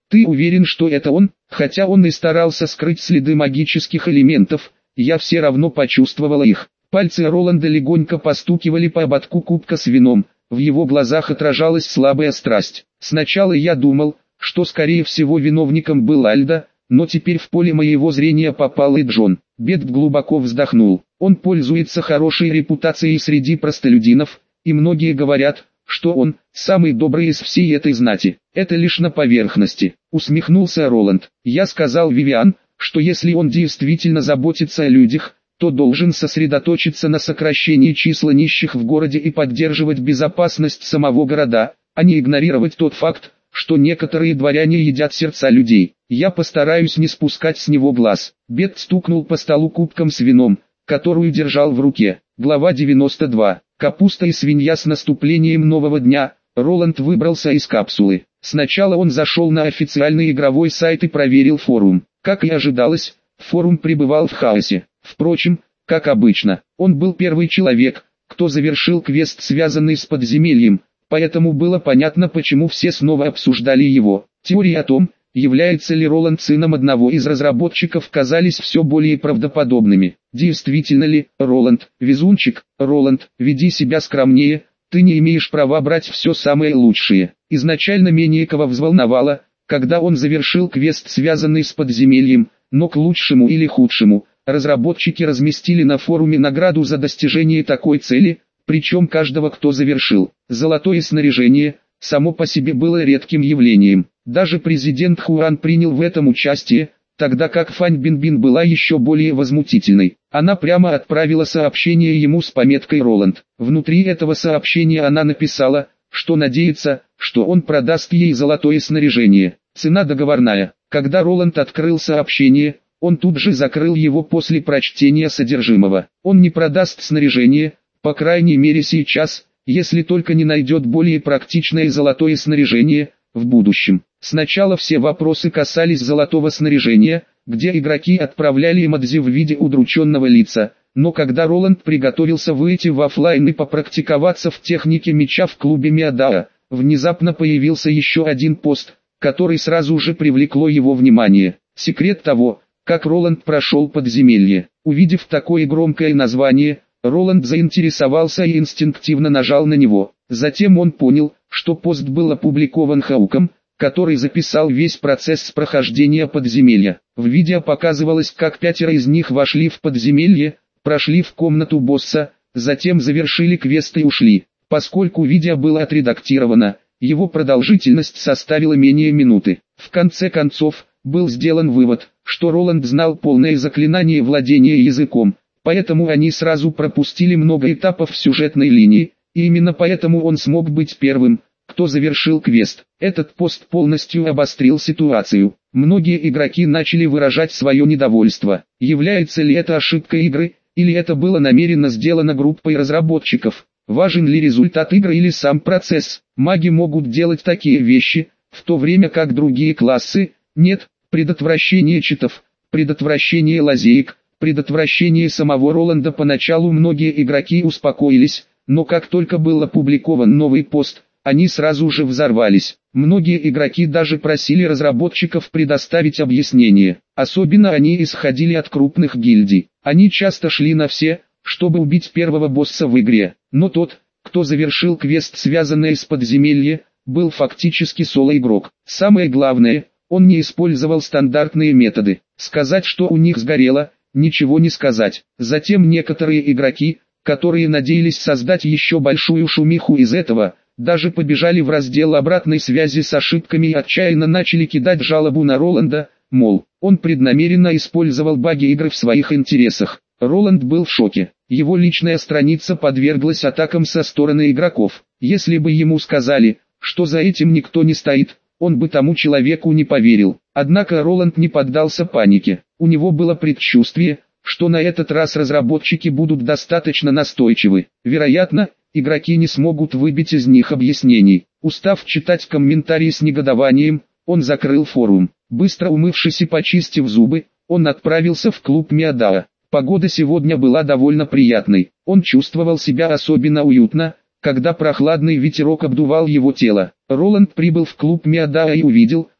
Ты уверен, что это он? Хотя он и старался скрыть следы магических элементов, я все равно почувствовала их. Пальцы Роланда легонько постукивали по ободку кубка с вином, в его глазах отражалась слабая страсть. Сначала я думал, что скорее всего виновником был Альдо, но теперь в поле моего зрения попал и Джон. Бет глубоко вздохнул. Он пользуется хорошей репутацией среди простолюдинов, и многие говорят, что он самый добрый из всей этой знати. Это лишь на поверхности, усмехнулся Роланд. Я сказал Вивиан, что если он действительно заботится о людях, то должен сосредоточиться на сокращении числа нищих в городе и поддерживать безопасность самого города, а не игнорировать тот факт, что некоторые дворяне едят сердца людей. Я постараюсь не спускать с него глаз. Бет стукнул по столу кубком с вином, которую держал в руке. Глава девяносто два. Капуста и свинья. С наступлением нового дня Роланд выбрался из капсулы. Сначала он зашел на официальный игровой сайт и проверил форум. Как и ожидалось, форум пребывал в хаосе. Впрочем, как обычно, он был первый человек, кто завершил квест, связанный с подземельем, поэтому было понятно, почему все снова обсуждали его. Теории о том, является ли Роланд сыном одного из разработчиков, казались все более правдоподобными. Действительно ли, Роланд, везунчик, Роланд, веди себя скромнее, ты не имеешь права брать все самое лучшее. Изначально Меньякова взволновало, когда он завершил квест, связанный с подземельем, но к лучшему или худшему, разработчики разместили на форуме награду за достижение такой цели, причем каждого, кто завершил. Золотое снаряжение само по себе было редким явлением. Даже президент Хуан принял в этом участие, тогда как Фань Бинбин была еще более возмутительной. Она прямо отправила сообщение ему с пометкой «Роланд». Внутри этого сообщения она написала, что надеется, что он продаст ей золотое снаряжение. Цена договорная. Когда Роланд открыл сообщение, он тут же закрыл его после прочтения содержимого. Он не продаст снаряжение, по крайней мере сейчас, если только не найдет более практичное золотое снаряжение в будущем. Сначала все вопросы касались золотого снаряжения, где игроки отправляли эмодзи в виде удрученного лица, но когда Роланд приготовился выйти в офлайн и попрактиковаться в технике меча в клубе Миадаа, внезапно появился еще один пост, который сразу же привлекло его внимание. Секрет того, как Роланд прошел подземелье. Увидев такое громкое название, Роланд заинтересовался и инстинктивно нажал на него. Затем он понял, что пост был опубликован Хауком, который записал весь процесс прохождения подземелья. В видео показывалось, как пятеро из них вошли в подземелье, прошли в комнату босса, затем завершили квест и ушли. Поскольку видео было отредактировано, его продолжительность составила менее минуты. В конце концов, был сделан вывод, что Роланд знал полное заклинание владения языком, поэтому они сразу пропустили много этапов сюжетной линии, и именно поэтому он смог быть первым, кто завершил квест. Этот пост полностью обострил ситуацию. Многие игроки начали выражать свое недовольство. Является ли это ошибкой игры, или это было намеренно сделано группой разработчиков? Важен ли результат игры или сам процесс? Маги могут делать такие вещи, в то время как другие классы – нет. Предотвращение читов, предотвращение лазеек, предотвращение самого Роланда. Поначалу многие игроки успокоились, но как только был опубликован новый пост, они сразу же взорвались. Многие игроки даже просили разработчиков предоставить объяснение. Особенно они исходили от крупных гильдий. Они часто шли на все, чтобы убить первого босса в игре. Но тот, кто завершил квест, связанный с подземельем, был фактически соло-игрок. Самое главное, он не использовал стандартные методы. Сказать, что у них сгорело, ничего не сказать. Затем некоторые игроки, которые надеялись создать еще большую шумиху из этого, даже побежали в раздел обратной связи с ошибками и отчаянно начали кидать жалобу на Роланда, мол, он преднамеренно использовал баги игры в своих интересах. Роланд был в шоке. Его личная страница подверглась атакам со стороны игроков. Если бы ему сказали, что за этим никто не стоит, он бы тому человеку не поверил. Однако Роланд не поддался панике. У него было предчувствие, что на этот раз разработчики будут достаточно настойчивы. Вероятно, игроки не смогут выбить из них объяснений. Устав читать комментарии с негодованием, он закрыл форум. Быстро умывшись и почистив зубы, он отправился в клуб Миадаа. Погода сегодня была довольно приятной. Он чувствовал себя особенно уютно, когда прохладный ветерок обдувал его тело. Роланд прибыл в клуб Миадаа и увидел,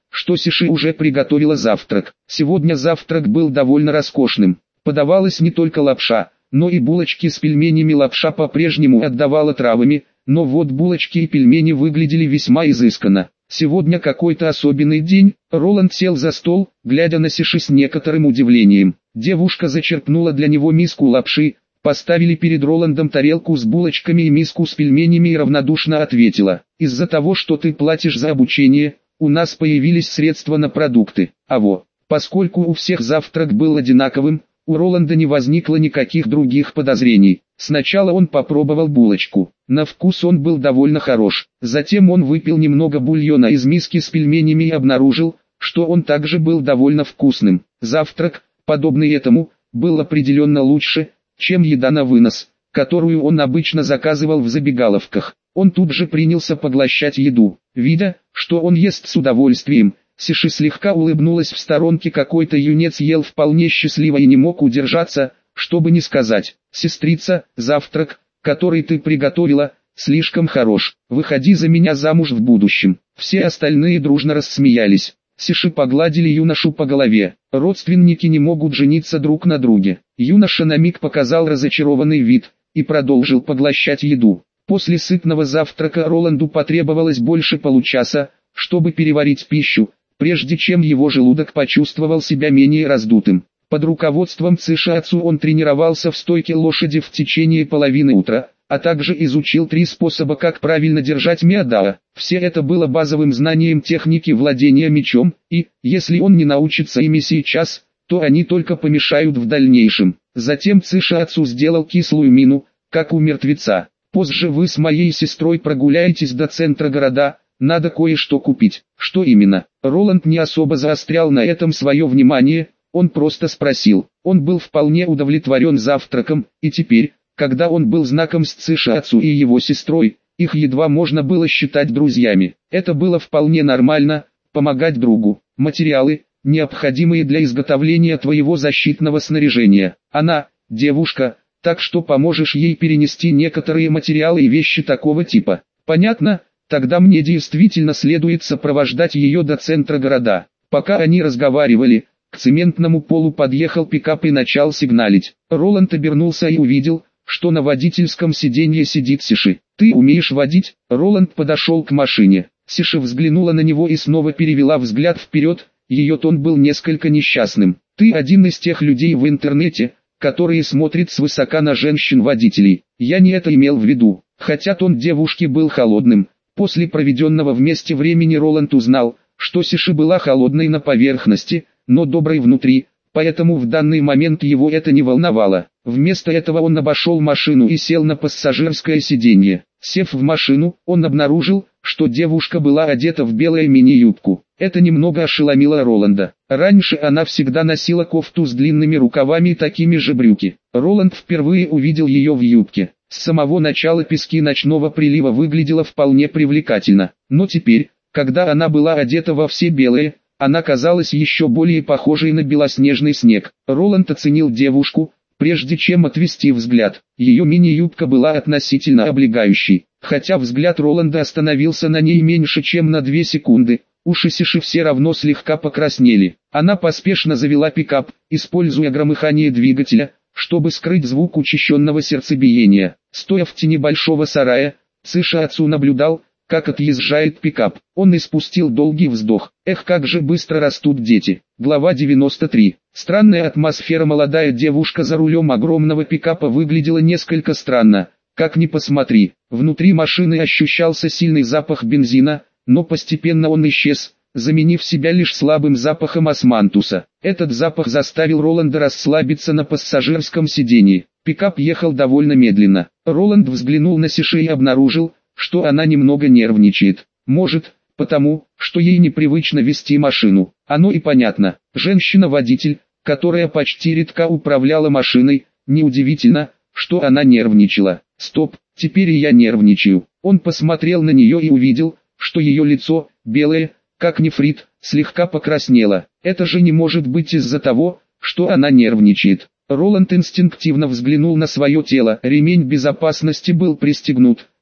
что Сиши уже приготовила завтрак. Сегодня завтрак был довольно роскошным. Подавалась не только лапша, но и булочки с пельменями. Лапша по-прежнему отдавала травами, но вот булочки и пельмени выглядели весьма изысканно. Сегодня какой-то особенный день. Роланд сел за стол, глядя на Сиши с некоторым удивлением. Девушка зачерпнула для него миску лапши, поставили перед Роландом тарелку с булочками и миску с пельменями и равнодушно ответила: «Из-за того, что ты платишь за обучение, у нас появились средства на продукты. А во, поскольку у всех завтрак был одинаковым, у Роланда не возникло никаких других подозрений. Сначала он попробовал булочку. На вкус он был довольно хорош. Затем он выпил немного бульона из миски с пельменями и обнаружил, что он также был довольно вкусным. Завтрак, подобный этому, был определенно лучше, чем еда на вынос, которую он обычно заказывал в забегаловках. Он тут же принялся поглощать еду. Видя, что он ест с удовольствием, Сиши слегка улыбнулась в сторонке. Какой-то юнец ел вполне счастливо и не мог удержаться, чтобы не сказать: «Сестрица, завтрак, который ты приготовила, слишком хорош. Выходи за меня замуж в будущем». Все остальные дружно рассмеялись. Сиши погладили юношу по голове. Родственники не могут жениться друг на друге. Юноша на миг показал разочарованный вид и продолжил поглощать еду. После сытного завтрака Роланду потребовалось больше получаса, чтобы переварить пищу, прежде чем его желудок почувствовал себя менее раздутым. Под руководством Цишиацу он тренировался в стойке лошади в течение половины утра, а также изучил три способа, как правильно держать миадао. Все это было базовым знанием техники владения мечом, и, если он не научится ими сейчас, то они только помешают в дальнейшем. Затем Цишиацу сделал кислую мину, как у мертвеца. «Позже вы с моей сестрой прогуляетесь до центра города, надо кое-что купить». Что именно? Роланд не особо заострял на этом свое внимание, он просто спросил. Он был вполне удовлетворен завтраком, и теперь, когда он был знаком с Цишиацу и его сестрой, их едва можно было считать друзьями. Это было вполне нормально, помогать другу. Материалы, необходимые для изготовления твоего защитного снаряжения. Она, девушка, так что поможешь ей перенести некоторые материалы и вещи такого типа. Понятно? Тогда мне действительно следует сопровождать ее до центра города. Пока они разговаривали, к цементному полу подъехал пикап и начал сигналить. Роланд обернулся и увидел, что на водительском сиденье сидит Сиши. «Ты умеешь водить?» Роланд подошел к машине. Сиши взглянула на него и снова перевела взгляд вперед, ее тон был несколько несчастным. «Ты один из тех людей в интернете, которые смотрят свысока на женщин-водителей. Я не это имел в виду». Хотя тон девушки был холодным, после проведенного вместе времени Роланд узнал, что Сиши была холодной на поверхности, но доброй внутри, поэтому в данный момент его это не волновало. Вместо этого он обошел машину и сел на пассажирское сиденье. Сев в машину, он обнаружил, что девушка была одета в белую мини-юбку. Это немного ошеломило Роланда. Раньше она всегда носила кофту с длинными рукавами и такими же брюки. Роланд впервые увидел ее в юбке. С самого начала пески ночного прилива выглядела вполне привлекательно. Но теперь, когда она была одета во все белое, она казалась еще более похожей на белоснежный снег. Роланд оценил девушку, прежде чем отвести взгляд. Ее мини-юбка была относительно облегающей. Хотя взгляд Роланда остановился на ней меньше чем на две секунды, уши Сиши все равно слегка покраснели. Она поспешно завела пикап, используя громыхание двигателя, чтобы скрыть звук учащенного сердцебиения. Стоя в тени большого сарая, Цишиацу наблюдал, как отъезжает пикап. Он испустил долгий вздох. Эх, как же быстро растут дети. Глава девяносто три. Странная атмосфера. Молодая девушка за рулем огромного пикапа выглядела несколько странно. Как ни посмотри, внутри машины ощущался сильный запах бензина, но постепенно он исчез, заменив себя лишь слабым запахом османтуса. Этот запах заставил Роланда расслабиться на пассажирском сиденье. Пикап ехал довольно медленно. Роланд взглянул на Сиши и обнаружил, что она немного нервничает. Может, потому, что ей непривычно вести машину. Оно и понятно. Женщина-водитель, которая почти редко управляла машиной, неудивительно, что она нервничала. Стоп, теперь и я нервничаю. Он посмотрел на нее и увидел, что ее лицо, белое, как нефрит, слегка покраснело. Это же не может быть из-за того, что она нервничает. Роланд инстинктивно взглянул на свое тело. Ремень безопасности был пристегнут,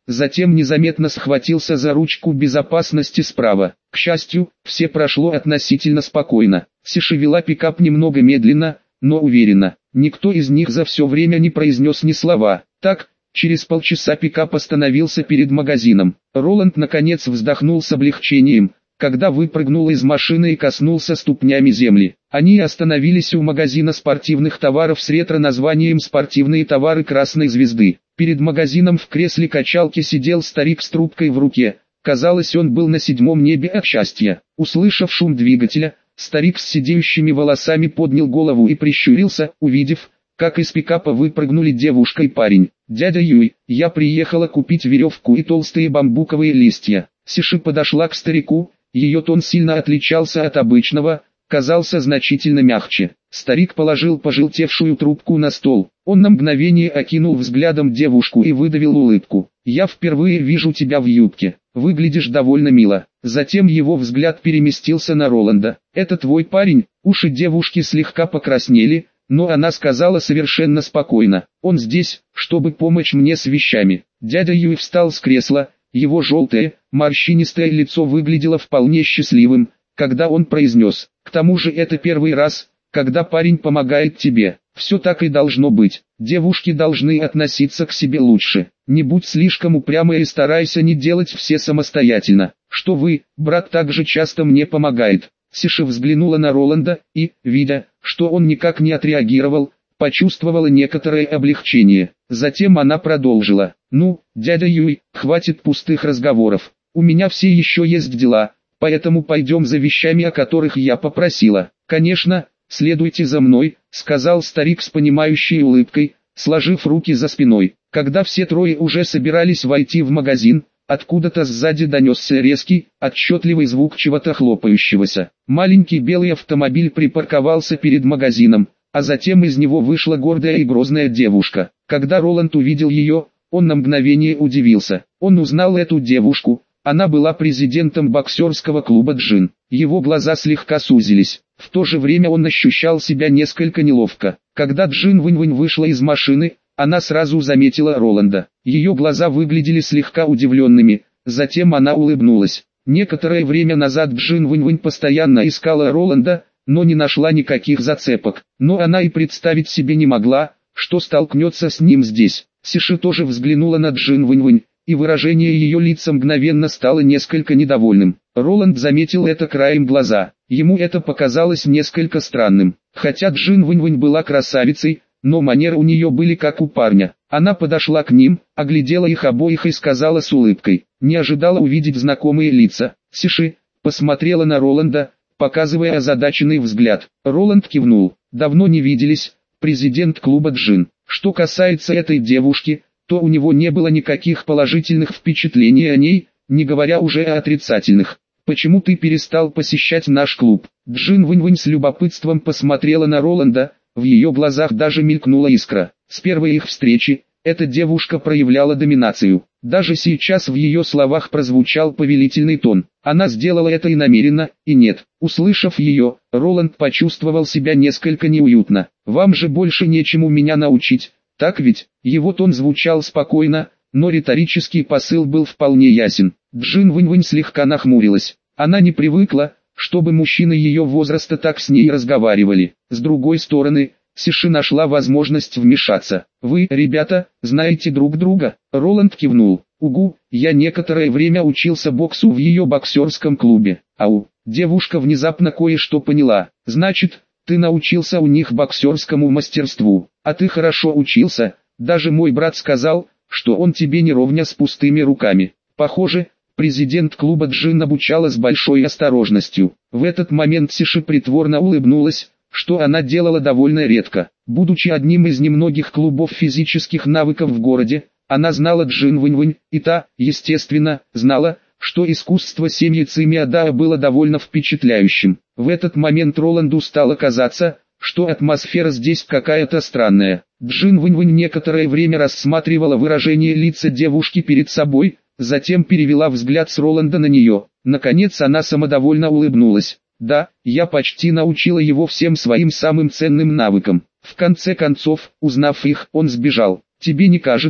затем незаметно схватился за ручку безопасности справа. К счастью, все прошло относительно спокойно. Сиши вела пикап немного медленно, но уверенно. Никто из них за все время не произнес ни слова. Так, через полчаса пикап остановился перед магазином. Роланд наконец вздохнул с облегчением, когда выпрыгнул из машины и коснулся ступнями земли. Они остановились у магазина спортивных товаров с ретро-названием «Спортивные товары Красной Звезды». Перед магазином в кресле качалки сидел старик с трубкой в руке. Казалось, он был на седьмом небе от счастья. Услышав шум двигателя, старик с сидеющими волосами поднял голову и прищурился, увидев, как из пикапа выпрыгнули девушка и парень. «Дядя Юй, я приехала купить веревку и толстые бамбуковые листья». Сиши подошла к старику, ее тон сильно отличался от обычного, казался значительно мягче. Старик положил пожелтевшую трубку на стол. Он на мгновение окинул взглядом девушку и выдавил улыбку. «Я впервые вижу тебя в юбке. Выглядишь довольно мило». Затем его взгляд переместился на Роланда. «Это твой парень?» Уши девушки слегка покраснели, но она сказала совершенно спокойно: «Он здесь, чтобы помочь мне с вещами». Дядя Юй встал с кресла, его желтое, морщинистое лицо выглядело вполне счастливым, когда он произнес: «К тому же это первый раз, когда парень помогает тебе. Все так и должно быть. Девушки должны относиться к себе лучше. Не будь слишком упрямой и старайся не делать все самостоятельно. Что вы, брат также часто мне помогает». Сиши взглянула на Роланда и, видя, что он никак не отреагировал, почувствовала некоторое облегчение. Затем она продолжила: «Ну, дядя Юй, хватит пустых разговоров. У меня все еще есть дела, поэтому пойдем за вещами, о которых я попросила». «Конечно, следуйте за мной», — сказал старик с понимающей улыбкой, сложив руки за спиной. Когда все трое уже собирались войти в магазин, откуда-то сзади донесся резкий, отчетливый звук чего-то хлопающегося. Маленький белый автомобиль припарковался перед магазином, а затем из него вышла гордая и грозная девушка. Когда Роланд увидел ее, он на мгновение удивился. Он узнал эту девушку, она была президентом боксерского клуба «Джин». Его глаза слегка сузились. В то же время он ощущал себя несколько неловко. Когда Джин Вэнь-Вэнь вышла из машины, она сразу заметила Роланда. Ее глаза выглядели слегка удивленными, затем она улыбнулась. Некоторое время назад Джин Вэнь-Вэнь постоянно искала Роланда, но не нашла никаких зацепок. Но она и представить себе не могла, что столкнется с ним здесь. Сиши тоже взглянула на Джин Вэнь-Вэнь, и выражение ее лица мгновенно стало несколько недовольным. Роланд заметил это краем глаза. Ему это показалось несколько странным. Хотя Джин Вэнь-Вэнь была красавицей, но манеры у нее были как у парня. Она подошла к ним, оглядела их обоих и сказала с улыбкой: «Не ожидала увидеть знакомые лица». Сиши посмотрела на Роланда, показывая озадаченный взгляд. Роланд кивнул. «Давно не виделись, президент клуба «Джин». Что касается этой девушки, то у него не было никаких положительных впечатлений о ней, не говоря уже о отрицательных. Почему ты перестал посещать наш клуб?» Джин Вэнь-Вэнь с любопытством посмотрела на Роланда, в ее глазах даже мелькнула искра. С первой их встречи, эта девушка проявляла доминацию. Даже сейчас в ее словах прозвучал повелительный тон. Она сделала это и намеренно, и нет. Услышав ее, Роланд почувствовал себя несколько неуютно. «Вам же больше нечему меня научить, так ведь?» Его тон звучал спокойно, но риторический посыл был вполне ясен. Джин Вэнь-Вэнь слегка нахмурилась. Она не привыкла, чтобы мужчины ее возраста так с ней разговаривали. С другой стороны, Сиши нашла возможность вмешаться. «Вы, ребята, знаете друг друга?» Роланд кивнул. «Угу, я некоторое время учился боксу в ее боксерском клубе». «Ау». Девушка внезапно кое-что поняла. «Значит, ты научился у них боксерскому мастерству. А ты хорошо учился, даже мой брат сказал, что он тебе не ровня с пустыми руками». Похоже, президент клуба «Джин» обучала с большой осторожностью. В этот момент Сиши притворно улыбнулась, что она делала довольно редко. Будучи одним из немногих клубов физических навыков в городе, она знала Джин Вэнь-Вэнь, и та, естественно, знала, что искусство семьи Цимиадаа было довольно впечатляющим. В этот момент Роланду стало казаться, что атмосфера здесь какая-то странная. Джин Вэнь-Вэнь некоторое время рассматривала выражение лица девушки перед собой, затем перевела взгляд с Роланда на нее. Наконец она самодовольно улыбнулась. «Да, я почти научила его всем своим самым ценным навыкам. В конце концов, узнав их, он сбежал. Тебе не кажется,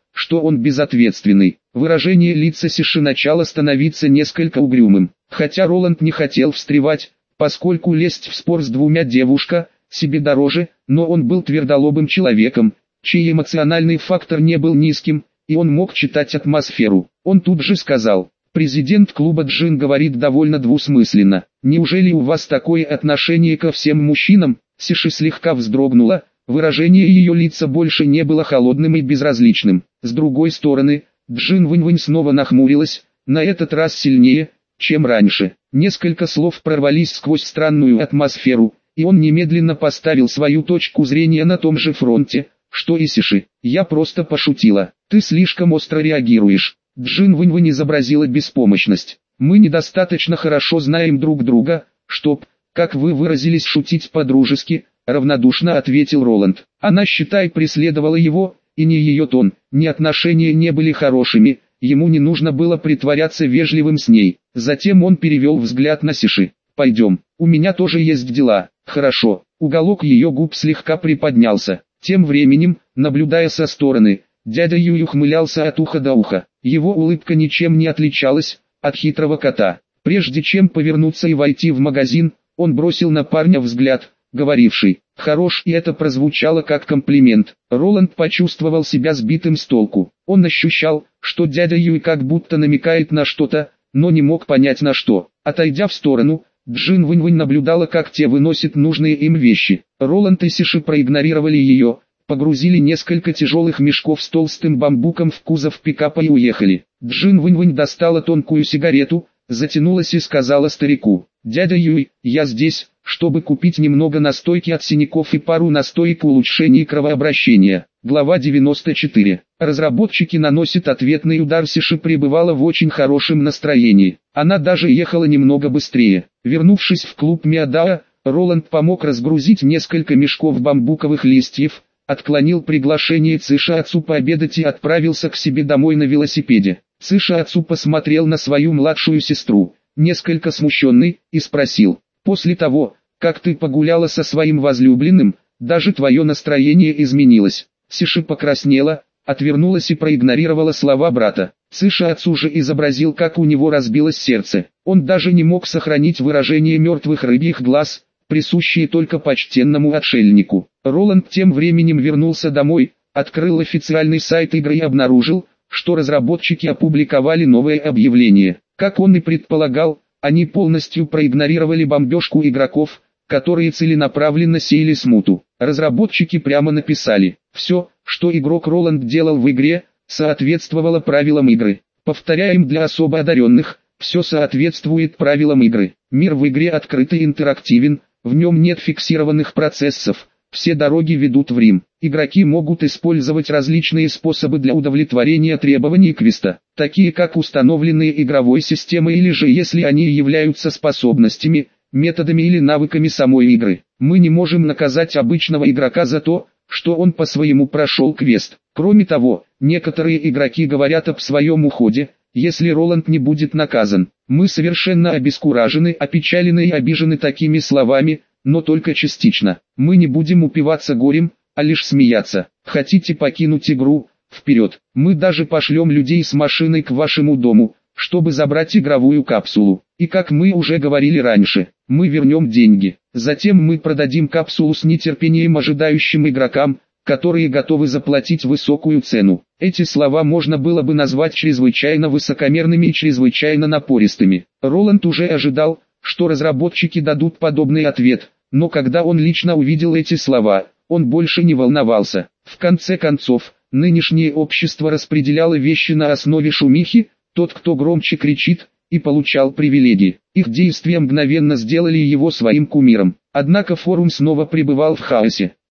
что он безответственный. Выражение лица Сиши начало становиться несколько угрюмым. Хотя Роланд не хотел встревать, поскольку лезть в спор с двумя девушка себе дороже, но он был твердолобым человеком, чей эмоциональный фактор не был низким, и он мог читать атмосферу. Он тут же сказал: «Президент клуба Джин говорит довольно двусмысленно. Неужели у вас такое отношение ко всем мужчинам?» Сиши слегка вздрогнула, выражение ее лица больше не было холодным и безразличным. С другой стороны, Джин Вэньвэнь снова нахмурилась, на этот раз сильнее, чем раньше. Несколько слов прорвались сквозь странную атмосферу, и он немедленно поставил свою точку зрения на том же фронте, что и Сиши. «Я просто пошутила. Ты слишком остро реагируешь». Джин Вэньвэнь изобразила беспомощность. «Мы недостаточно хорошо знаем друг друга, чтоб, как вы выразились, шутить по-дружески», равнодушно ответил Роланд. Она, считай, преследовала его, и ни ее тон, ни отношения не были хорошими, ему не нужно было притворяться вежливым с ней. Затем он перевел взгляд на Сиши. «Пойдем, у меня тоже есть дела». «Хорошо». Уголок ее губ слегка приподнялся. Тем временем, наблюдая со стороны, дядя Юй ухмылялся от уха до уха. Его улыбка ничем не отличалась от хитрого кота. Прежде чем повернуться и войти в магазин, он бросил на парня взгляд, говоривший «хорош», и это прозвучало как комплимент. Роланд почувствовал себя сбитым с толку. Он ощущал, что дядя Юй как будто намекает на что-то, но не мог понять на что. Отойдя в сторону, Джин Вэньвэнь наблюдала, как те выносят нужные им вещи. Роланд и Сиши проигнорировали ее, погрузили несколько тяжелых мешков с толстым бамбуком в кузов пикапа и уехали. Джин Вэньвэнь достала тонкую сигарету, затянулась и сказала старику: «Дядя Юй, я здесь, чтобы купить немного настойки от синяков и пару настоек улучшения кровообращения». Глава девяносто четыре. Разработчики наносят ответный удар. Сиши пребывала в очень хорошем настроении. Она даже ехала немного быстрее. Вернувшись в клуб Миадао, Роланд помог разгрузить несколько мешков бамбуковых листьев, отклонил приглашение Циши отцу пообедать и отправился к себе домой на велосипеде. Циши отцу посмотрел на свою младшую сестру, несколько смущенный, и спросил: «После того, как ты погуляла со своим возлюбленным, даже твое настроение изменилось?» Сиши покраснела, отвернулась и проигнорировала слова брата. Циши отцу же изобразил, как у него разбилось сердце. Он даже не мог сохранить выражение мертвых рыбьих глаз, присущие только почтенному отшельнику. Роланд тем временем вернулся домой, открыл официальный сайт игры и обнаружил, что разработчики опубликовали новое объявление. Как он и предполагал, они полностью проигнорировали бомбежку игроков, которые целенаправленно сеяли смуту. Разработчики прямо написали: «Все, что игрок Роланд делал в игре, соответствовало правилам игры. Повторяем для особо одаренных, все соответствует правилам игры. Мир в игре открыт и интерактивен, в нем нет фиксированных процессов, все дороги ведут в Рим. Игроки могут использовать различные способы для удовлетворения требований квеста, такие как установленные игровой системой или же если они являются способностями, методами или навыками самой игры. Мы не можем наказать обычного игрока за то, что он по-своему прошел квест. Кроме того, некоторые игроки говорят об своем уходе, если Роланд не будет наказан. Мы совершенно обескуражены, опечалены и обижены такими словами, но только частично. Мы не будем упиваться горем, а лишь смеяться. Хотите покинуть игру? Вперед! Мы даже пошлем людей с машиной к вашему дому, чтобы забрать игровую капсулу. И как мы уже говорили раньше, мы вернем деньги. Затем мы продадим капсулу с нетерпением ожидающим игрокам, которые готовы заплатить высокую цену». Эти слова можно было бы назвать чрезвычайно высокомерными и чрезвычайно напористыми. Роланд уже ожидал, что разработчики дадут подобный ответ, но когда он лично увидел эти слова, он больше не волновался. В конце концов, нынешнее общество распределяло вещи на основе шумихи, тот, кто громче кричит, и получал привилегии. Их действия мгновенно сделали его своим кумиром. Однако форум снова пребывал в хаосе.